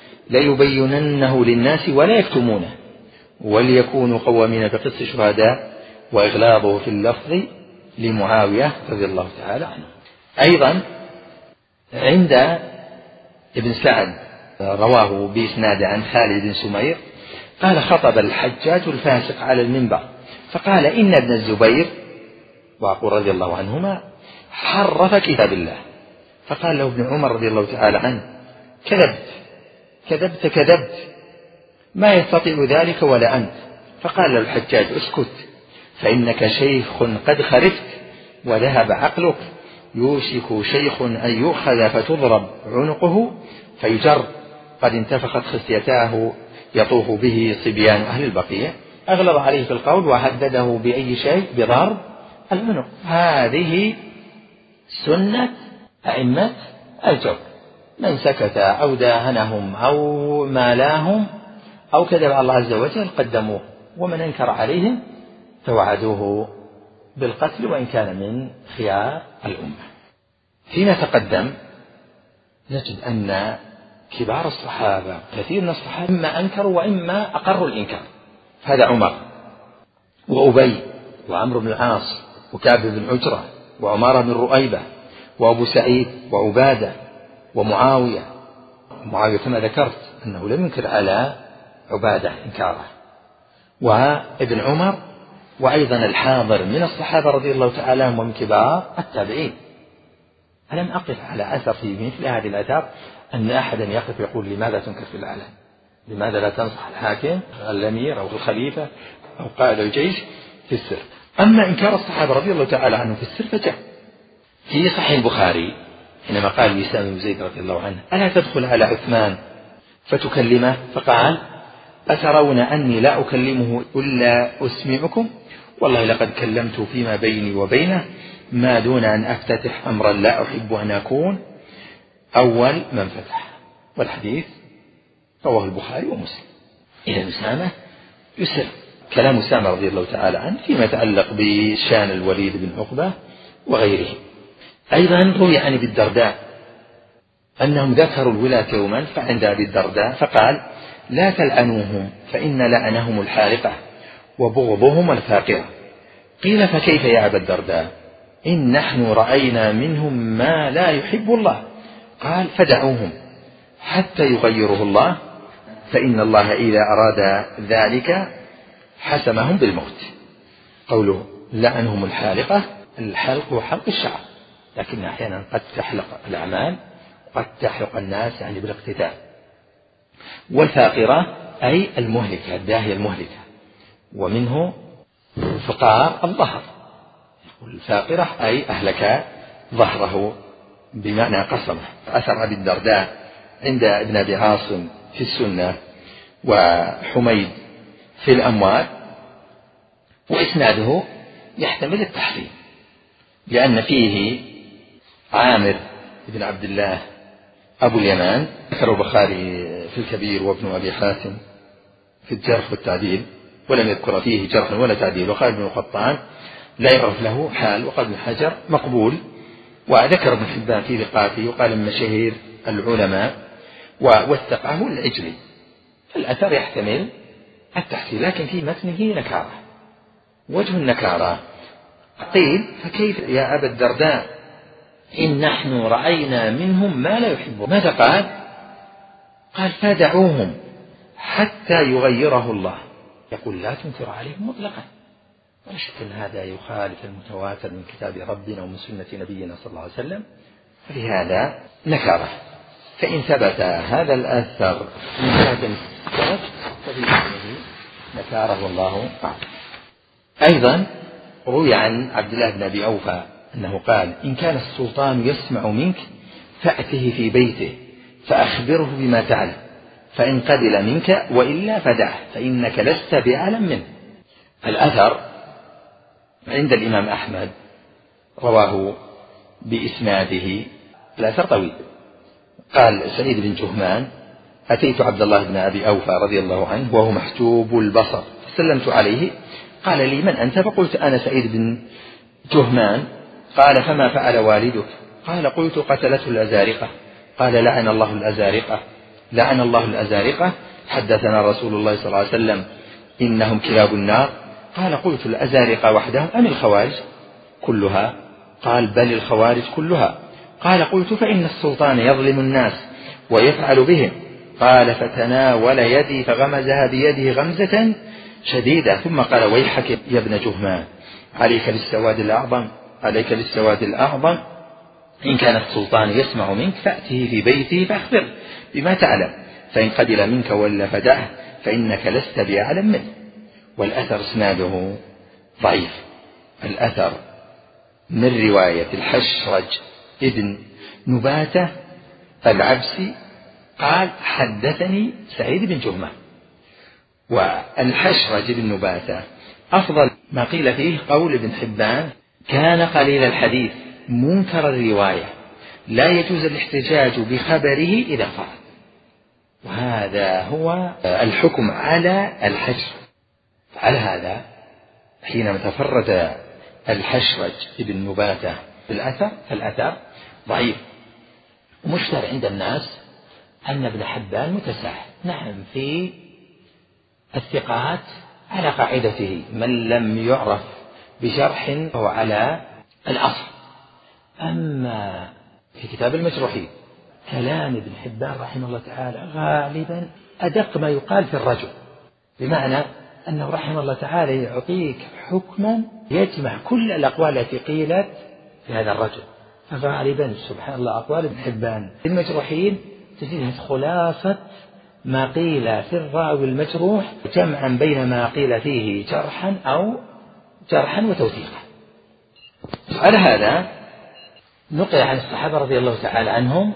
ليبيننه للناس ولا يكتمونه وليكونوا قوامين بقسط الشهداء، وإغلاظه في اللفظ لمعاوية رضي الله تعالى عنه. أيضا عند ابن سعد رواه بإسناد عن خالد بن سمير قال خطب الحجاج الفاسق على المنبر فقال إن ابن الزبير وأقول رضي الله عنهما حرف كتاب الله، فقال له ابن عمر رضي الله تعالى عنه كذبت كذبت كذبت ما يستطيع ذلك ولا أنت. فقال له الحجاج اسكت فإنك شيخ قد خرفت وذهب عقلك، يوشك شيخ أن يؤخذ فتضرب عنقه فيجر قد انتفخت خصيتاه يطوف به صبيان أهل البقية. أغلظ عليه في القول وهدده بأي شيء بضرب العنق. هذه سنة أئمة الجور، من سكت أو داهنهم أو مالاهم أو كذب على الله عز وجل قدموه، ومن انكر عليهم توعدوه بالقتل وإن كان من خيار الأمة. فيما تقدم نجد أن كبار الصحابة كثير من الصحابة إما أنكروا وإما أقروا الإنكار. هذا عمر وأبي وعمرو بن العاص وكعب بن عجرة وعمارة بن رؤيبة وأبو سعيد وعبادة ومعاوية. معاوية كما ذكرت أنه لم ينكر على عبادة إنكاره، وابن عمر، وأيضا الحاضر من الصحابة رضي الله تعالى عنهم ومن كبار التابعين. ألم أقف على أثر في مثل هذه الآثار أن أحدا يقف يقول لماذا تنكر في العلن؟ لماذا لا تنصح الحاكم الأمير أو الخليفة أو قائد الجيش في السر؟ أما إنكار الصحابة رضي الله تعالى عنهم في السر فجاء في صحيح البخاري حينما قال وسام بن زيد رضي الله عنه ألا تدخل على عثمان فتكلمه؟ فقال أترون أني لا أكلمه إلا أسمعكم؟ والله لقد كلمت فيما بيني وبينه ما دون أن أفتتح أمرا لا أحب أن أكون أول من فتح. والحديث رواه البخاري ومسلم. إذا أسامة يسر. كلام أسامة رضي الله تعالى عنه فيما يتعلق بشان الوليد بن عقبة وغيره. أيضا روي عن أبي الدرداء أنهم ذكروا الولاة يوما فعند أبي الدرداء فقال لا تلعنوهم فإن لعنهم الحارقة وبغضهم الفاقرة. قيل فكيف يا أبا الدرداء؟ إن نحن رأينا منهم ما لا يحب الله. قال فدعوهم حتى يغيره الله، فإن الله إذا أراد ذلك حسمهم بالموت. قوله لعنهم الحالقة، الحلق وحلق الشعر، لكن أحيانا قد تحلق الأعمال وقد تحلق الناس يعني بالاقتتال. والفاقرة أي المهلكة، الداهية المهلكة، ومنه فقار الظهر. الفاقرة أي أهلك ظهره بمعنى قسمه. أثر أبي الدرداء عند ابن أبي عاصم في السنة وحميد في الأموال، وإسناده يحتمل التحريم لأن فيه عامر بن عبد الله أبو اليمان، ذكر البخاري في الكبير وابن أبي حاتم في الجرح والتعديل ولم يذكر فيه جرح ولا تعديل. وقال ابن القطان لا يعرف له حال، وقال ابن حجر مقبول، وذكر ابن حبان في ثقاته وقال من مشاهير العلماء ووثقه العجلي. الأثر يحتمل التحسين لكن في متنه نكارة. وجه النكارة قيل فكيف يا أبا الدرداء إن نحن رأينا منهم ما لا يحبون. ماذا قال؟ قال فدعوهم حتى يغيره الله. يقول لا تنكر عليهم مطلقا، ولا شك أن هذا يخالف المتواتر من كتاب ربنا ومن سنة نبينا صلى الله عليه وسلم، فلهذا نكره. فإن ثبت هذا الأثر من هذا السبب فبإذنه نكاره والله أعلم. أيضا روي عن عبد الله بن أبي أوفى أنه قال إن كان السلطان يسمع منك فأته في بيته فأخبره بما تعلم، فإن قبل منك وإلا فدعه فإنك لست بأعلم منه. الأثر عند الإمام أحمد رواه بإسناده. الأثر طويل. قال سعيد بن جهمان أتيت عبد الله بن أبي أوفى رضي الله عنه وهو محجوب البصر فسلمت عليه قال لي: من أنت؟ فقلت: أنا سعيد بن جهمان. قال: فما فعل والدك؟ قال: قلت: قتلته الأزارقة. قال: لعن الله الأزارقة، لعن الله الأزارقة، حدثنا رسول الله صلى الله عليه وسلم إنهم كلاب النار. قال: قلت: الأزارقة وحدهم أم الخوارج كلها؟ قال: بل الخوارج كلها. قال: قلت: فإن السلطان يظلم الناس ويفعل بهم. قال: فتناول يدي فغمزها بيده غمزة شديدة، ثم قال: ويحك يا ابن جهمان، عليك بالسواد الأعظم، عليك بالسواد الأعظم، إن كان السلطان يسمع منك فأته في بيته فأخبر بما تعلم، فإن قبل منك ولا فدعه، فإنك لست بأعلم منه. والأثر اسناده ضعيف. الأثر من رواية الحشرج ابن نباتة العبسي قال: حدثني سعيد بن جهمان. والحشرج بن نباتة أفضل ما قيل فيه قول ابن حبان: كان قليل الحديث منكر الرواية، لا يجوز الاحتجاج بخبره إذا فرد. وهذا هو الحكم على الحشر. على هذا حينما تفرد الحشرج ابن نباتة بالأثر فالأثر ضعيف. ومشتهر عند الناس أن ابن حبان متساهل، نعم، في الثقات على قاعدته، من لم يعرف بجرح فهو على الأصل. أما في كتاب المجروحين كلام ابن حبان رحمه الله تعالى غالبا أدق ما يقال في الرجل، بمعنى أنه رحمه الله تعالى يعطيك حكما يجمع كل الأقوال التي قيلت في هذا الرجل. فغالبا سبحان الله أقوال ابن حبان في المجروحين تجدها خلاصة ما قيل في الراوي المجروح، جمعا بين ما قيل فيه جرحا أو جرحا وتوثيقا. على هذا نقل عن الصحابة رضي الله تعالى عنهم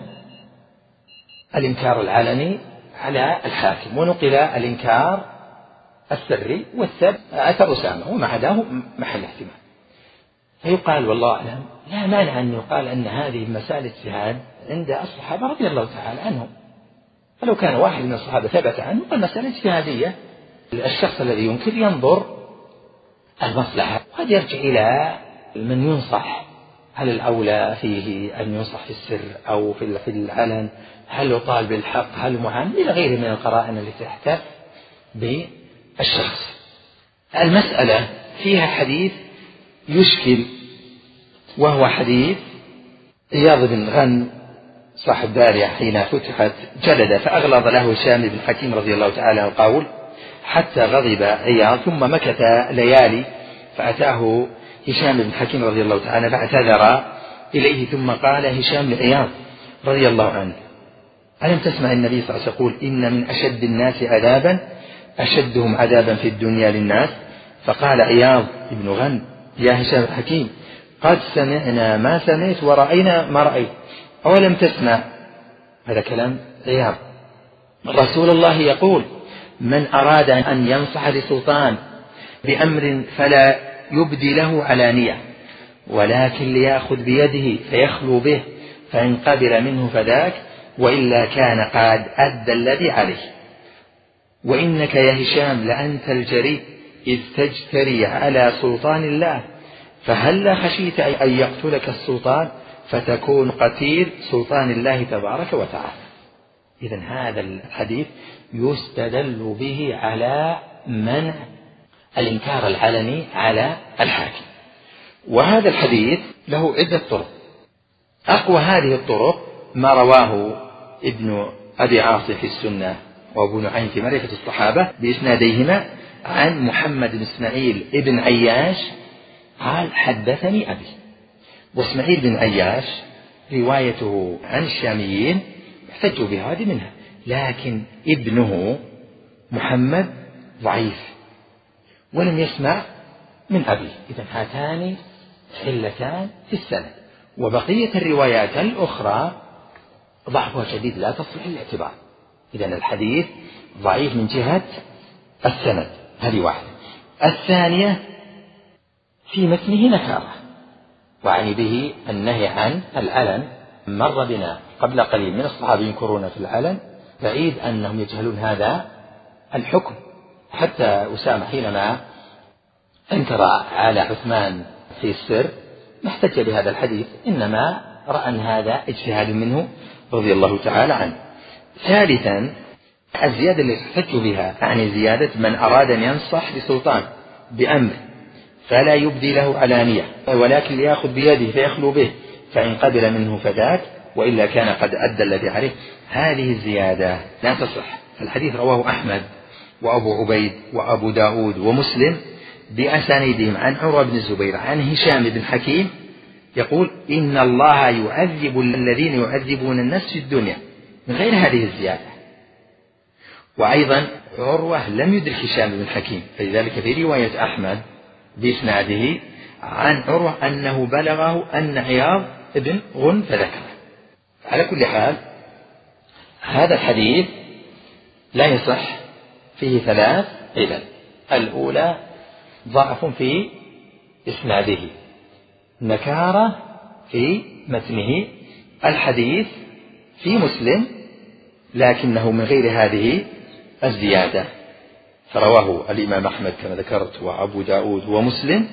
الإنكار العلني على الحاكم، ونقل الإنكار السري والسب أثر أسامة، وما عداه محل احتمال. فيقال والله أعلم لا مانع أن يقال أن هذه مسائل اجتهاد عند الصحابة رضي الله تعالى عنهم، فلو كان واحد من الصحابة ثبت عنه قال مسألة اجتهادية، الشخص الذي ينكر ينظر المصلحة، قد يرجع إلى من ينصح، هل الأولى فيه أن ينصح في السر أو في العلن، هل يطال بالحق، هل معان، إلى غيره من القرائن التي تحتف بالشخص. المسألة فيها حديث يشكل، وهو حديث عياض بن غنم صاحب دارية حين فتحت جلد فأغلظ له هشام بن حكيم رضي الله تعالى عنه القول حتى غضب عياض، ثم مكث ليالي فأتاه هشام بن حكيم رضي الله تعالى فاعتذر إليه، ثم قال هشام لعياض رضي الله عنه: ألم تسمع النبي صلى الله عليه وسلم يقول إن من أشد الناس عذابا أشدهم عذابا في الدنيا للناس؟ فقال عياض بن غنم: يا هشام بن حكيم، قد سمعنا ما سمعت ورأينا ما رأيت، أولم تسمع؟ هذا كلام عياض. رسول الله يقول: من أراد أن ينصح لسلطان بأمر فلا يبدي له علانية، ولكن ليأخذ بيده فيخلو به، فإن قبل منه فذاك، وإلا كان قد أدى الذي عليه. وإنك يا هشام لأنت الجريء إذ تجتري على سلطان الله، فهل خشيت أن يقتلك السلطان فتكون قتيل سلطان الله تبارك وتعالى؟ إذن هذا الحديث يستدل به على منع الإنكار العلني على الحاكم. وهذا الحديث له عدة طرق، أقوى هذه الطرق ما رواه ابن أبي عاصم في السنة وأبو نعيم في معرفة الصحابة بإسناديهما عن محمد بن إسماعيل ابن عياش قال: حدثني أبي. وإسماعيل بن عياش روايته عن الشاميين احتجوا بهذه منها، لكن ابنه محمد ضعيف ولم يسمع من أبيه، إذن هاتان علتان في السند. وبقية الروايات الأخرى ضعفها شديد لا تصلح الاعتبار، إذن الحديث ضعيف من جهة السند، هذه واحدة. الثانية في متنه نكارة، وعني به النهي عن العلن. مر بنا قبل قليل من الصحابة ينكرون في العلن، بعيد أنهم يجهلون هذا الحكم. حتى أسامة حينما انكر على عثمان في السر ما احتج بهذا الحديث، إنما رأى أن هذا اجتهاد منه رضي الله تعالى عنه. ثالثا الزيادة اللي احتج بها يعني زيادة من أراد أن ينصح لسلطان بأمر فلا يبدي له علانية ولكن ليأخذ بيده فيخلو به، فإن قبل منه فذاك وإلا كان قد أدى الذي عليه. هذه الزيادة لا تصح. الحديث رواه أحمد وأبو عبيد وأبو داود ومسلم بأسانيدهم عن عروة بن الزبير عن هشام بن حكيم يقول إن الله يعذب الذين يعذبون الناس في الدنيا من غير هذه الزيادة. وأيضا عروة لم يدرك هشام بن حكيم، فلذلك في رواية أحمد بإسناده عن عروة أنه بلغه أن عياض ابن غن فذكره. على كل حال هذا الحديث لا يصح، فيه ثلاث علل. الأولى ضعف في إسناده، نكارة في متنه. الحديث في مسلم لكنه من غير هذه الزيادة، فرواه الإمام أحمد كما ذكرت وأبو داود ومسلم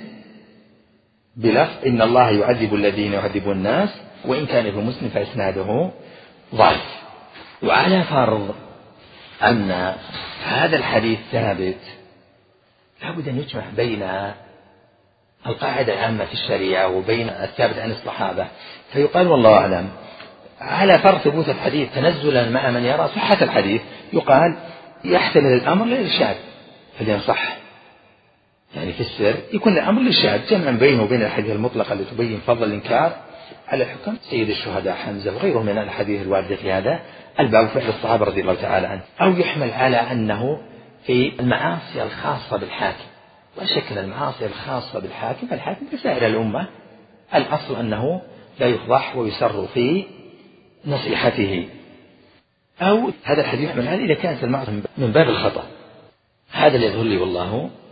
بلفظ إن الله يعذب الذين يعذبون الناس، وإن كان في مسلم فإسناده ضعيف. وعلى فرض أن هذا الحديث ثابت لابد أن يجمع بين القاعدة العامة في الشريعة وبين الثابت عن الصحابة، فيقال والله أعلم على فرض ثبوت الحديث تنزلا مع من يرى صحة الحديث يقال يحتمل الأمر للإرشاد فلينصح، يعني في السر يكون الأمر للإرشاد جمعا بينه وبين الحديث المطلقة التي تبين فضل الإنكار على الحكم سيد الشهداء حمزة وغيره من الحديث الواردة في هذا الباب فعل الصحابة رضي الله تعالى عنه. أو يحمل على أنه في المعاصي الخاصة بالحاكم، وشكل المعاصي الخاصة بالحاكم فالحاكم كسائر الأمة الأصل أنه لا يفضح ويسر في نصيحته. أو هذا الحديث يحمل عليه إذا كانت المعصية من باب الخطأ. هذا اللي يظهر لي والله